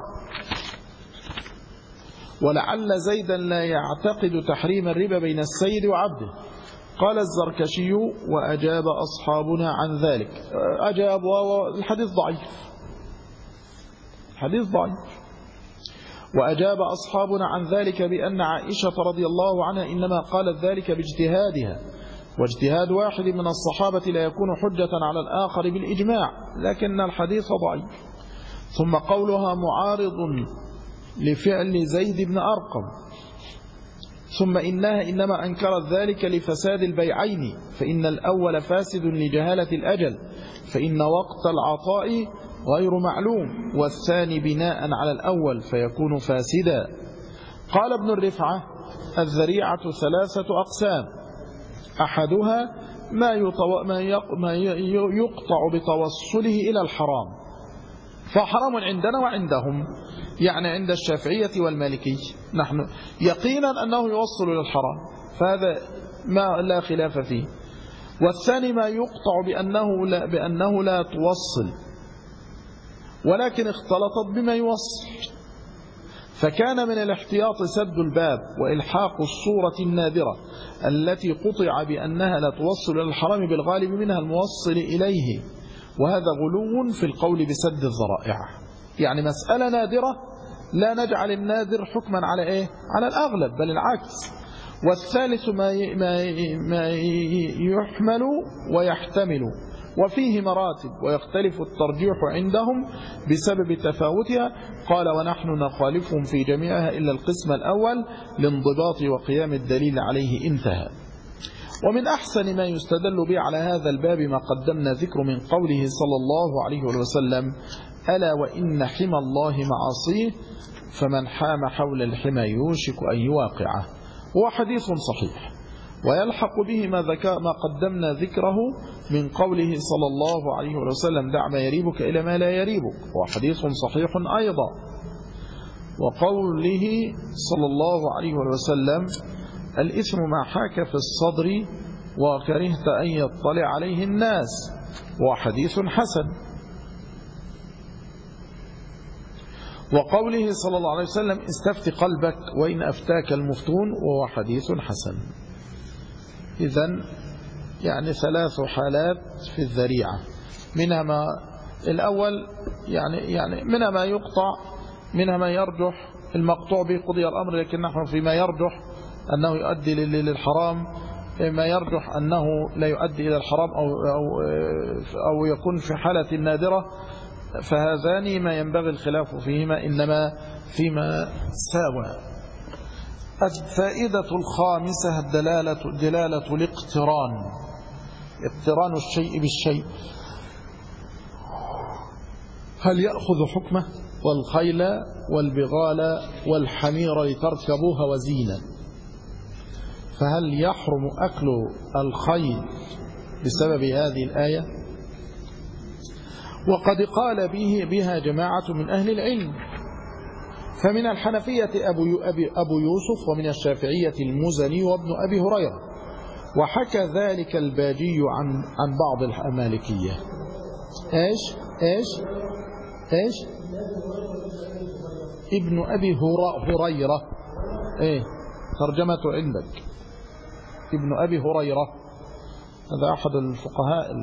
ولعل زيدا لا يعتقد تحريم الربا بين السيد وعبده. قال الزركشي وأجاب أصحابنا عن ذلك. أجاب والحديث ضعيف. وأجاب أصحابنا عن ذلك بأن عائشة رضي الله عنها إنما قالت ذلك باجتهادها، واجتهاد واحد من الصحابة لا يكون حجة على الآخر بالإجماع، لكن الحديث ضعيف. ثم قولها معارض لفعل زيد بن أرقم. ثم إنها إنما أنكرت ذلك لفساد البيعين، فإن الأول فاسد لجهالة الأجل، فإن وقت العطاء غير معلوم، والثاني بناء على الأول فيكون فاسدا. قال ابن الرفعة الذريعة 3 أقسام، أحدها ما يقطع بتوصله إلى الحرام، فحرام عندنا وعندهم، يعني عند الشافعية والمالكي نحن يقينا أنه يوصل إلى الحرام، فهذا ما لا خلاف فيه. والثاني ما يقطع بأنه لا توصل ولكن اختلطت بما يوصل، فكان من الاحتياط سد الباب وإلحاق الصورة النادرة التي قطع بأنها لا توصل إلى الحرام بالغالب منها الموصل إليه، وهذا غلو في القول بسد الذرائع، يعني مسألة نادرة لا نجعل النادر حكما على إيه؟ على الأغلب، بل العكس. والثالث ما يحمل ويحتمل، وفيه مراتب ويختلف الترجيح عندهم بسبب تفاوتها. قال ونحن نخالفهم في جميعها إلا القسم الأول لانضباط وقيام الدليل عليه. انتهى. ومن أحسن ما يستدل به على هذا الباب ما قدمنا ذكر من قوله صلى الله عليه وسلم ألا وإن حمى الله معاصيه فمن حام حول الحمى يوشك أن يواقعه، هو حديث صحيح. ويلحق به ما قدمنا ذكره من قوله صلى الله عليه وسلم دع ما يريبك إلى ما لا يريبك، هو حديث صحيح أيضا. وقوله صلى الله عليه وسلم: الإثم ما حاك في الصدر وكرهت أن يطلع عليه الناس، وحديث حسن. وقوله صلى الله عليه وسلم: استفت قلبك وإن أفتاك المفتون، وهو حديث حسن. إذن يعني 3 حالات في الذريعة، منها ما الأول يعني منها ما يقطع، منها ما يرجح المقطوع به قضي الأمر، لكن نحن فيما يرجح أنه يؤدي للحرام، ما يرجح أنه لا يؤدي إلى الحرام أو يكون في حالة نادرة، فهذان ما ينبغي الخلاف فيهما، إنما فيما ساوى. الفائدة الخامسة دلالة الاقتران، اقتران الشيء بالشيء. هل يأخذ حكمه؟ والخيل والبغال والحمير لتركبوها وزينة، فهل يحرم أكل الخيل بسبب هذه الآية؟ وقد قال بها جماعة من أهل العلم، فمن الحنفية أبو يوسف، ومن الشافعية المزني وابن أبي هريرة، وحكى ذلك الباجي عن بعض المالكية. إيش ابن أبي هريرة، ترجمته عندك ابن أبي هريرة، هذا أحد الفقهاء.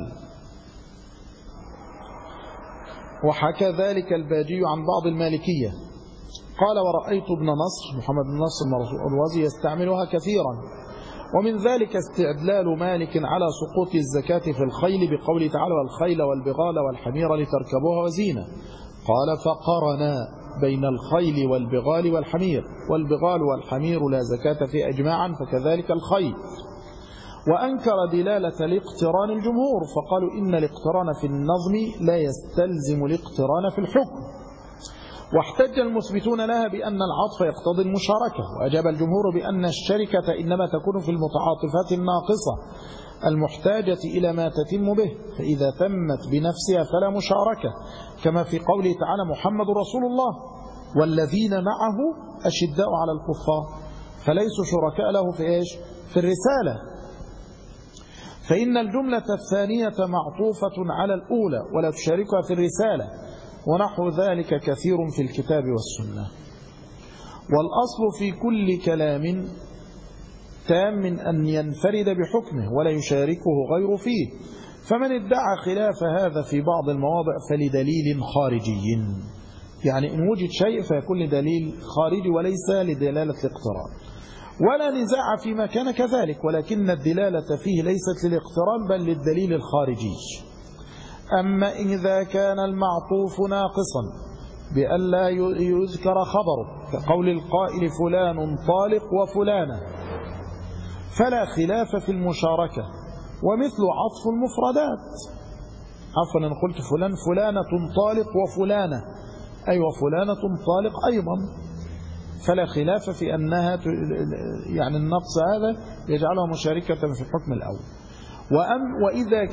وحكى ذلك الباجي عن بعض المالكية، قال: ورأيت ابن نصر محمد بن نصر الوزي يستعملها كثيرا. ومن ذلك استدلال مالك على سقوط الزكاة في الخيل بقوله تعالى: والخيل والبغال والحمير لتركبوها وزينة. قال: فقرنا بين الخيل والبغال والحمير، والبغال والحمير لا زكاة في إجماعا، فكذلك الخيل. وأنكر دلالة الاقتران الجمهور، فقالوا إن الاقتران في النظم لا يستلزم الاقتران في الحكم. واحتج المثبتون لها بأن العطف يقتضي المشاركة، وأجاب الجمهور بأن الشركة إنما تكون في المتعاطفات الناقصة المحتاجة إلى ما تتم به، فإذا تمت بنفسها فلا مشاركة، كما في قوله تعالى: محمد رسول الله والذين معه أشداء على الكفار، فليسوا شركاء له في الرسالة. فإن الجملة الثانية معطوفة على الأولى ولا تشاركها في الرسالة، ونحو ذلك كثير في الكتاب والسنة. والأصل في كل كلام تام من أن ينفرد بحكمه ولا يشاركه غير فيه، فمن ادعى خلاف هذا في بعض المواضع فلدليل خارجي، يعني إن وجد شيء فيكون لدليل خارجي وليس لدلالة الاقتران. ولا نزاع فيما كان كذلك، ولكن الدلالة فيه ليست للاقتران بل للدليل الخارجي. أما إذا كان المعطوف ناقصا بأن لا يذكر خبره، كقول القائل: فلان طالق وفلانة، فلا خلاف في المشاركة. ومثل عطف المفردات، عفوا أنا قلت فلانة طالق وفلانة، وفلانة طالق أيضا، فلا خلاف في أنها يعني النقص هذا يجعلها مشاركة في الحكم الأول. وإذا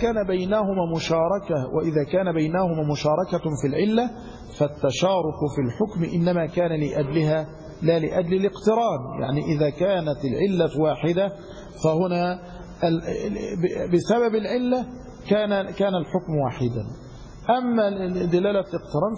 كان بينهما مشاركة في العلة، فالتشارك في الحكم إنما كان لأجلها لا لأجل الاقتران، يعني إذا كانت العلة واحدة فهنا بسبب العلة كان الحكم واحدا. أما دلالة الاقتران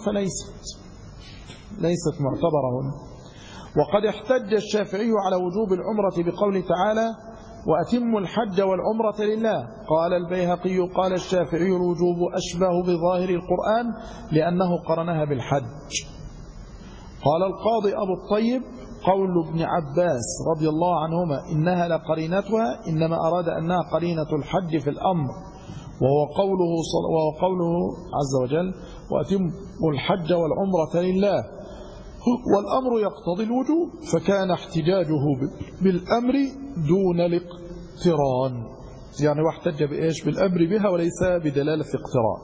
فليست معتبرة هنا. وقد احتج الشافعي على وجوب العمرة بقوله تعالى: وأتموا الحج والعمرة لله. قال البيهقي: قال الشافعي: الوجوب أشبه بظاهر القرآن لأنه قرنها بالحج. قال القاضي أبو الطيب: قول ابن عباس رضي الله عنهما إنها لقرينتها إنما أراد أنها قرينة الحج في الأمر، وهو قوله عز وجل: وأتموا الحج والعمرة لله، والأمر يقتضي الوجوب، فكان احتجاجه بالأمر دون الاقتران، يعني واحتج بالأمر بها وليس بدلالة الاقتران.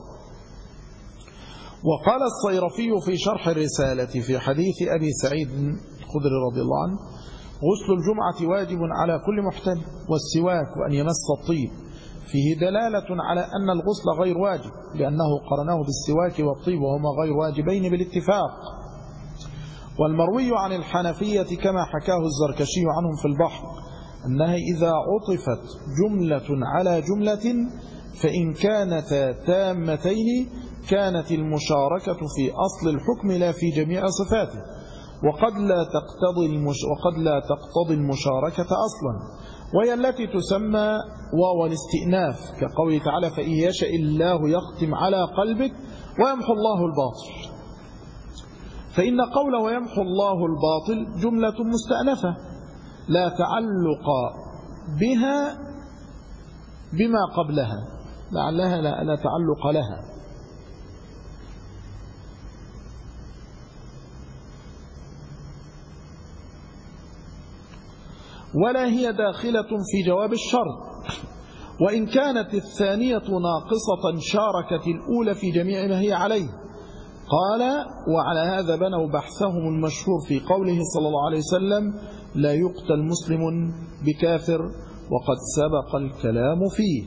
وقال الصيرفي في شرح الرسالة في حديث أبي سعيد الخدري رضي الله عنه: غسل الجمعة واجب على كل محتل، والسواك وأن يمس الطيب، فيه دلالة على أن الغسل غير واجب، لأنه قرنه بالسواك والطيب وهما غير واجبين بالاتفاق. والمروي عن الحنفية كما حكاه الزركشي عنهم في البحر أنها إذا عطفت جملة على جملة فإن كانتا تامتين كانت المشاركة في أصل الحكم لا في جميع صفاته، وقد لا تقتضي المشاركة أصلا، وهي التي تسمى واو الاستئناف، كقوله تعالى فإن يشاء الله يختم على قلبك ويمحو الله الباطل. فإن قول ويمحو الله الباطل جملة مستأنفة لا تعلق بها بما قبلها، لعلها لا تعلق لها. ولا هي داخلة في جواب الشرط، وإن كانت الثانية ناقصة شاركت الأولى في جميع ما هي عليه. قال وعلى هذا بنوا بحثهم المشهور في قوله صلى الله عليه وسلم لا يقتل مسلم بكافر وقد سبق الكلام فيه.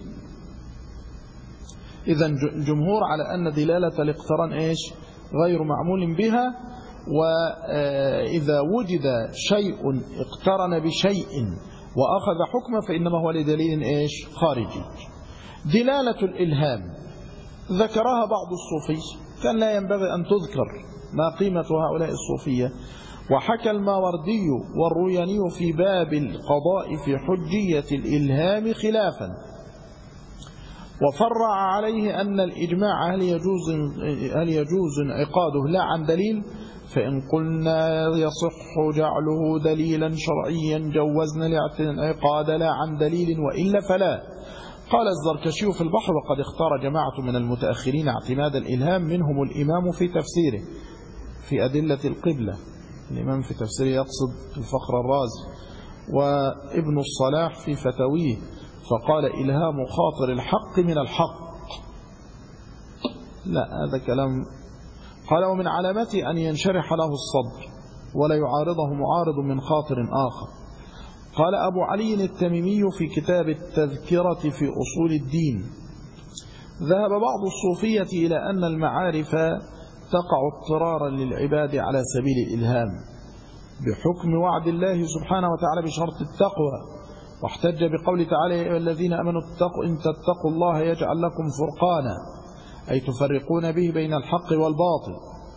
إذن الجمهور على أن دلالة الاقتران غير معمول بها، وإذا وجد شيء اقترن بشيء وأخذ حكمه فإنما هو لدليل خارجي. دلالة الإلهام ذكرها بعض الصوفي، كان لا ينبغي أن تذكر، ما قيمة هؤلاء الصوفية. وحكى الماوردي والروياني في باب القضاء في حجية الإلهام خلافا، وفرع عليه أن الإجماع هل يجوز انعقاده لا عن دليل، فإن قلنا يصح جعله دليلا شرعيا جوزنا الانعقاد لا عن دليل، وإلا فلا. قال الزركشي في البحر وقد اختار جماعة من المتأخرين اعتماد الإلهام، منهم الإمام في تفسيره في أدلة القبلة، الإمام في تفسيره يقصد الفخر الرازي، وابن الصلاح في فتاويه، فقال إلهام خاطر الحق من الحق. لا، هذا كلام. قال ومن علامته أن ينشرح له الصدر ولا يعارضه معارض من خاطر آخر. قال أبو علي التميمي في كتاب التذكرة في أصول الدين ذهب بعض الصوفية إلى أن المعارف تقع اضطرارا للعباد على سبيل الإلهام بحكم وعد الله سبحانه وتعالى بشرط التقوى، واحتج بقول تعالى يا أيها الذين آمنوا اتقوا إن تتقوا الله يجعل لكم فرقانا، أي تفرقون به بين الحق والباطل.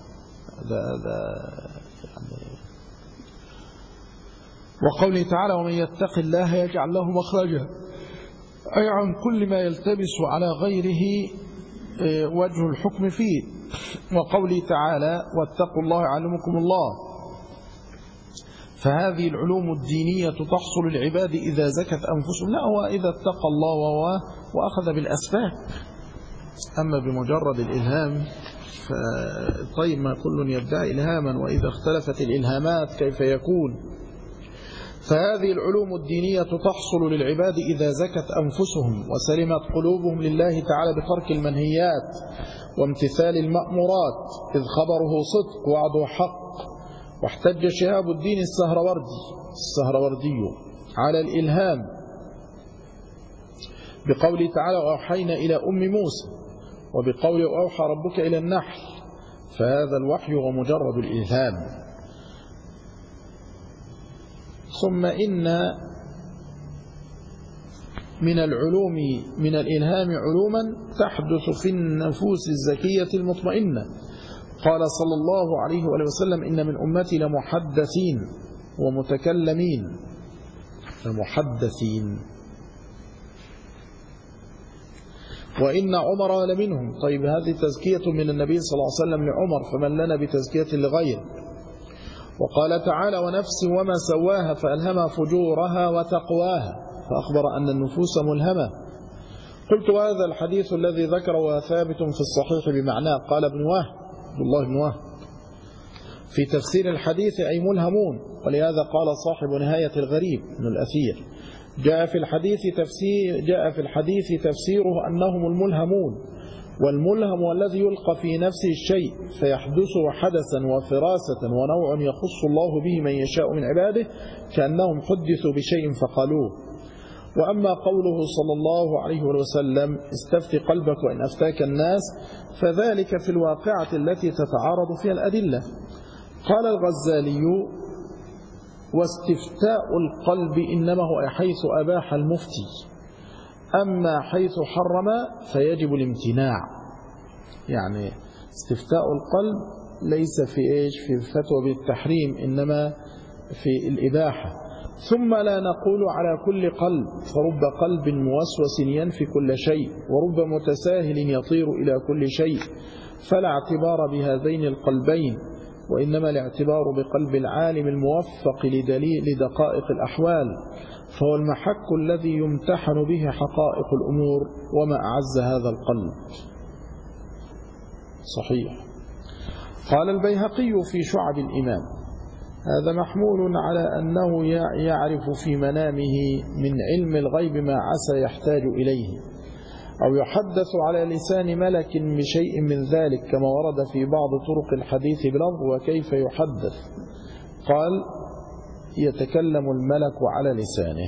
وقوله تعالى ومن يتق الله يجعل له مخرجا، أي عن كل ما يلتبس على غيره وجه الحكم فيه. وقوله تعالى واتقوا الله يعلمكم الله. فهذه العلوم الدينية تحصل العباد إذا زكت أنفسهم، لا هو إذا اتقى الله وأخذ بالأسباب. أما بمجرد الإلهام طيب ما كل يدعي إلهاما، وإذا اختلفت الإلهامات كيف يكون؟ فهذه العلوم الدينية تحصل للعباد إذا زكت أنفسهم وسلمت قلوبهم لله تعالى بترك المنهيات وامتثال المأمورات، إذ خبره صدق وعده حق. واحتج شهاب الدين السهروردي على الإلهام بقوله تعالى وأوحينا إلى أم موسى، وبقوله أوحى ربك إلى النحل، فهذا الوحي هو مجرد الإلهام. ثم إن من الإلهام علوما تحدث في النفوس الزكية المطمئنة. قال صلى الله عليه وآله وسلم إن من أمتي لمحدثين ومتكلمين. وإن عمر لمنهم. طيب هذه تزكية من النبي صلى الله عليه وسلم لعمر، فمن لنا بتزكية لغيره. وقال تعالى ونفس وما سواها فألهمها فجورها وتقواها، فأخبر أن النفوس ملهمة. قلت وهذا الحديث الذي ذكره ثابت في الصحيح بمعناه. قال عبد الله بن وهب في تفسير الحديث أي ملهمون، ولهذا قال صاحب نهاية الغريب من الأثير جاء في الحديث تفسيره أنهم الملهمون، والملهم الذي يلقى في نفسه الشيء فيحدث حدثا وفراسة ونوع يخص الله به من يشاء من عباده، كأنهم حدثوا بشيء فقالوه. وأما قوله صلى الله عليه وسلم استفت قلبك وإن أفتاك الناس، فذلك في الواقعة التي تتعارض فيها الأدلة. قال الغزالي: واستفتاء القلب إنما هو حيث أباح المفتي، أما حيث حرم فيجب الامتناع. يعني استفتاء القلب ليس في في الفتوى بالتحريم، إنما في الإباحة. ثم لا نقول على كل قلب، فرب قلب موسوس ينفي كل شيء، ورب متساهل يطير إلى كل شيء، فلا اعتبار بهذين القلبين، وإنما الاعتبار بقلب العالم الموفق لدقائق الأحوال، فهو المحك الذي يمتحن به حقائق الأمور، وما أعز هذا القلب. صحيح. قال البيهقي في شعب الإيمان: هذا محمول على أنه يعرف في منامه من علم الغيب ما عسى يحتاج إليه، أو يحدث على لسان ملك بشيء من ذلك، كما ورد في بعض طرق الحديث بلفظ: وكيف يحدث؟ قال: يتكلم الملك على لسانه،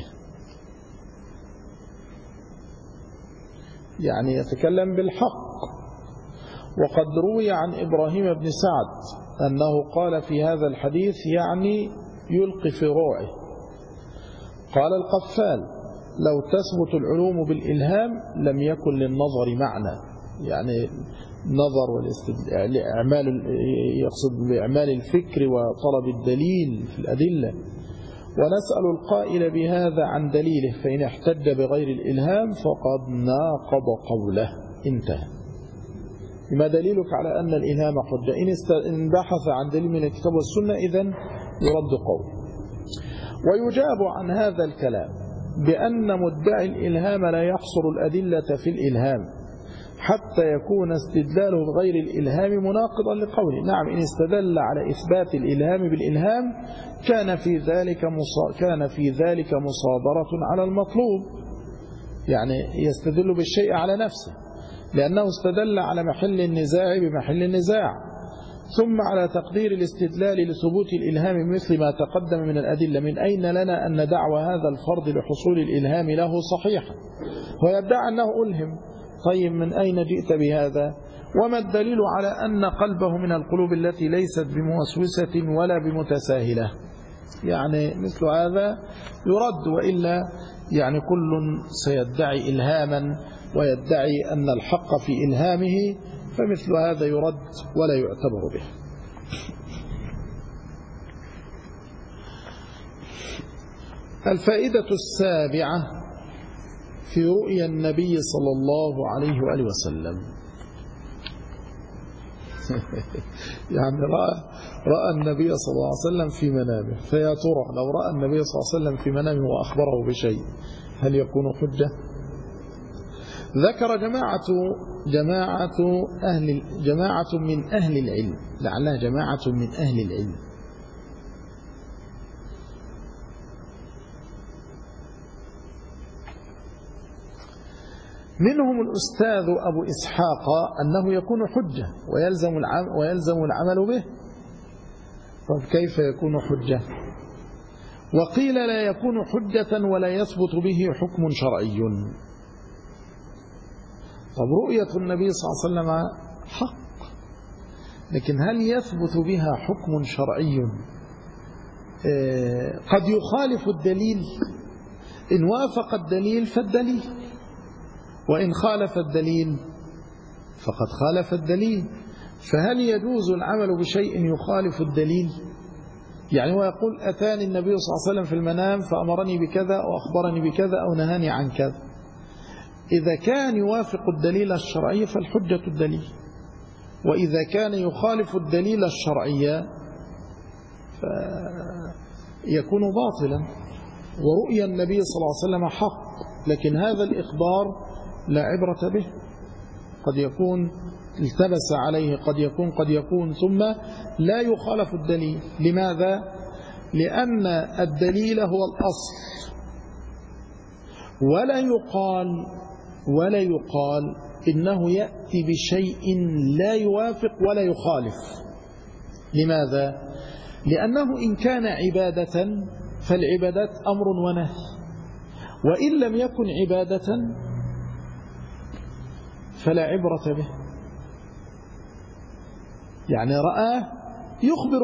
يعني يتكلم بالحق. وقد روي عن إبراهيم بن سعد أنه قال في هذا الحديث، يعني يلقي في روعه. قال القفال: لو تثبت العلوم بالإلهام لم يكن للنظر معنى، يعني نظر يقصد بإعمال الفكر وطلب الدليل في الأدلة. ونسأل القائل بهذا عن دليله، فإن احتج بغير الإلهام فقد ناقض قوله. انتهى. ما دليلك على أن الإلهام حجة؟ إن بحث عن دليل من الكتاب والسنة إذن يرد قول. ويجاب عن هذا الكلام بأن مدعي الإلهام لا يحصر الأدلة في الإلهام حتى يكون استدلاله بغير الإلهام مناقضا لقوله. نعم، إن استدل على إثبات الإلهام بالإلهام كان في ذلك مصادرة على المطلوب، يعني يستدل بالشيء على نفسه، لأنه استدل على محل النزاع بمحل النزاع، ثم على تقدير الاستدلال لثبوت الإلهام مثل ما تقدم من الأدلة. من أين لنا أن دعوى هذا الفرد لحصول الإلهام له صحيحة؟ ويدعى أنه ألهم. طيب، من أين جئت بهذا؟ وما الدليل على أن قلبه من القلوب التي ليست بموسوسة ولا بمتساهلة؟ يعني مثل هذا يرد، وإلا يعني كل سيدعي إلهاما ويدعي أن الحق في إلهامه، فمثل هذا يرد ولا يعتبر به. الفائدة السابعة في رؤيا النبي صلى الله عليه وآله وسلم. يعني رأى النبي صلى الله عليه وسلم في منامه، فيا ترى لو رأى النبي صلى الله عليه وسلم في منامه وأخبره بشيء هل يكون حجة؟ ذكر جماعة من أهل العلم، لعلها جماعة من أهل العلم، منهم الأستاذ أبو إسحاق، أنه يكون حجة ويلزم العمل به. طب كيف يكون حجة؟ وقيل لا يكون حجة ولا يثبت به حكم شرعي. طب رؤية النبي صلى الله عليه وسلم حق، لكن هل يثبت بها حكم شرعي؟ قد يخالف الدليل، إن وافق الدليل فالدليل، وإن خالف الدليل فقد خالف الدليل. فهل يجوز العمل بشيء يخالف الدليل؟ يعني هو يقول: أتاني النبي صلى الله عليه وسلم في المنام فأمرني بكذا وأخبرني بكذا أو نهاني عن كذا. إذا كان يوافق الدليل الشرعي فالحجة الدليل، وإذا كان يخالف الدليل الشرعي فيكون باطلا. ورؤيا النبي صلى الله عليه وسلم حق، لكن هذا الإخبار لا عبرة به، قد يكون التبس عليه، قد يكون ثم لا يخالف الدليل. لماذا؟ لأن الدليل هو الأصل، ولا يقال إنه يأتي بشيء لا يوافق ولا يخالف. لماذا؟ لأنه إن كان عبادة فالعبادات أمر ونهي، وإن لم يكن عبادة فلا عبرة به. يعني رآه يخبر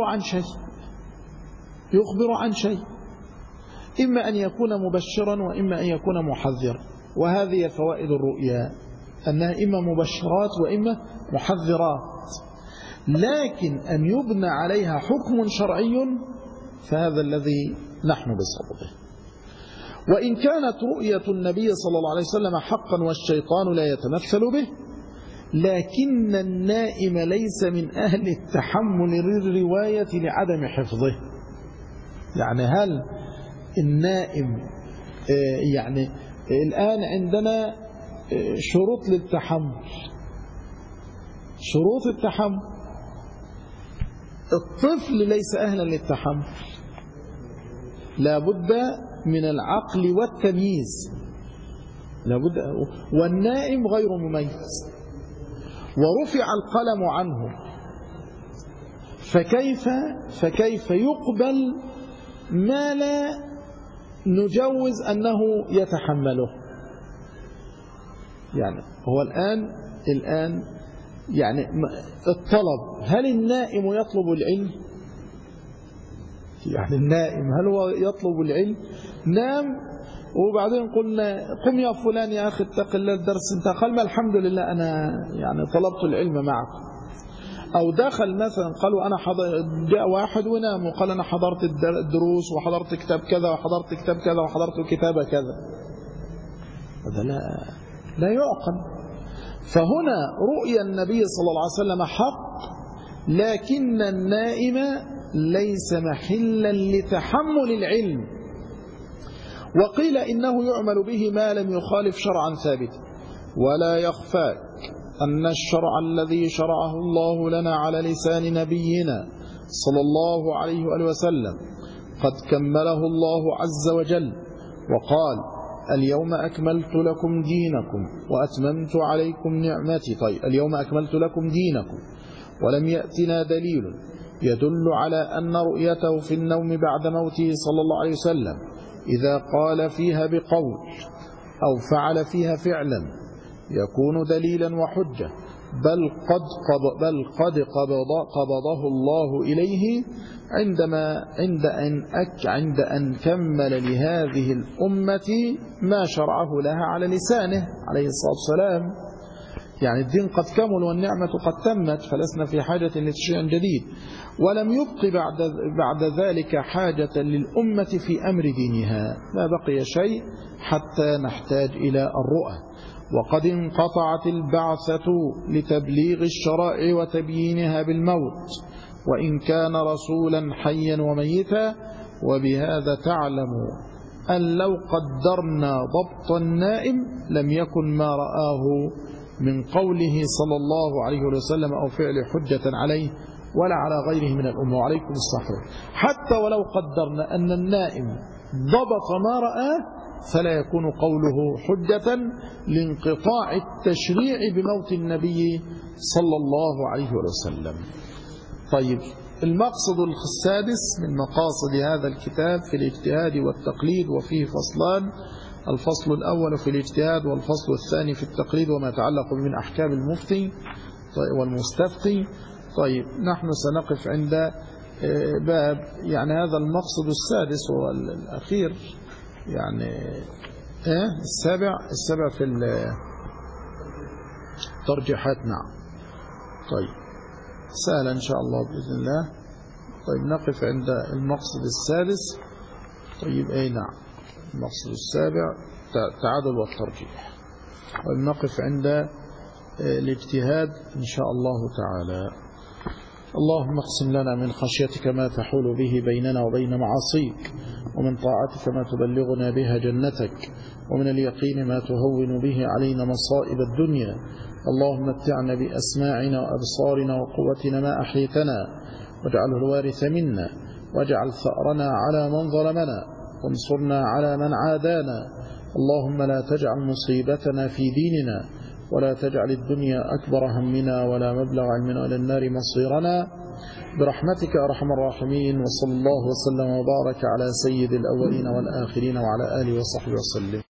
عن شيء إما أن يكون مبشرا وإما أن يكون محذرا. وهذه فوائد الرؤيا، أنها إما مبشرات وإما محذرات، لكن أن يبنى عليها حكم شرعي فهذا الذي نحن بصدده. وإن كانت رؤية النبي صلى الله عليه وسلم حقا والشيطان لا يتمثل به، لكن النائم ليس من أهل التحمل للرواية لعدم حفظه. يعني هل النائم يعني الآن عندنا شروط للتحمل، شروط التحمل. الطفل ليس أهلا للتحمل، لا بد من العقل والتمييز، لا بد. والنائم غير مميز ورفع القلم عنه، فكيف يقبل ما لا نجوز أنه يتحمله؟ يعني هو الآن يعني الطلب، هل النائم يطلب العلم؟ يعني النائم هل هو يطلب العلم؟ نام وبعدين قلنا قم يا فلان يا أخي اتق الله الدرس انت، قال ما الحمد لله أنا يعني طلبت العلم معكم. أو دخل مثلا قالوا أنا جاء واحد ونام وقال أنا حضرت الدروس وحضرت كتاب كذا وحضرت كتاب كذا وحضرت كتاب كذا، هذا لا يعقل. فهنا رؤيا النبي صلى الله عليه وسلم حق، لكن النائم ليس محلا لتحمل العلم. وقيل إنه يعمل به ما لم يخالف شرعا ثابتا. ولا يخفاك أن الشرع الذي شرعه الله لنا على لسان نبينا صلى الله عليه وآله وسلم قد كمله الله عز وجل وقال اليوم أكملت لكم دينكم وأتممت عليكم نعمتي. طيب اليوم أكملت لكم دينكم، ولم يأتنا دليل يدل على أن رؤيته في النوم بعد موته صلى الله عليه وسلم إذا قال فيها بقول أو فعل فيها فعلا يكون دليلا وحجة، بل قد قبضه الله إليه عند أن كمل لهذه الأمة ما شرعه لها على لسانه عليه الصلاة والسلام. يعني الدين قد كمل والنعمة قد تمت، فلسنا في حاجة لشيء جديد، ولم يبق بعد ذلك حاجة للأمة في أمر دينها، ما بقي شيء حتى نحتاج إلى الرؤى. وقد انقطعت البعثة لتبليغ الشرائع وتبيينها بالموت، وإن كان رسولا حيا وميتا. وبهذا تعلم أن لو قدرنا ضبط النائم لم يكن ما رآه من قوله صلى الله عليه وسلم أو فعل حجة عليه ولا على غيره من الأمة. وعليكم الصحة. حتى ولو قدرنا أن النائم ضبط ما رآه فلا يكون قوله حجة لانقطاع التشريع بموت النبي صلى الله عليه وسلم. طيب المقصد السادس من مقاصد هذا الكتاب في الاجتهاد والتقليد، وفيه فصلان: الفصل الأول في الاجتهاد والفصل الثاني في التقليد وما يتعلق من أحكام المفتي والمستفتي. طيب نحن سنقف عند باب يعني هذا المقصد السادس والأخير، يعني السابع في الترجيحات. نعم. طيب سهل إن شاء الله بإذن الله. طيب نقف عند المقصد السادس. طيب نعم، المقصد السابع تعادل والترجيح. ونقف عند الاجتهاد إن شاء الله تعالى. اللهم اقسم لنا من خشيتك ما تحول به بيننا وبين معاصيك، ومن طاعتك ما تبلغنا بها جنتك، ومن اليقين ما تهون به علينا مصائب الدنيا. اللهم متعنا بأسماعنا وأبصارنا وقوتنا ما أحيتنا، واجعله الوارث منا، واجعل ثأرنا على من ظلمنا، وانصرنا على من عادانا. اللهم لا تجعل مصيبتنا في ديننا، ولا تجعل الدنيا أكبر همنا ولا مبلغ علمنا إلى النار مصيرنا، برحمتك أرحم الراحمين. وصلى الله وسلم وبارك على سيد الأولين والآخرين وعلى آله وصحبه وسلم.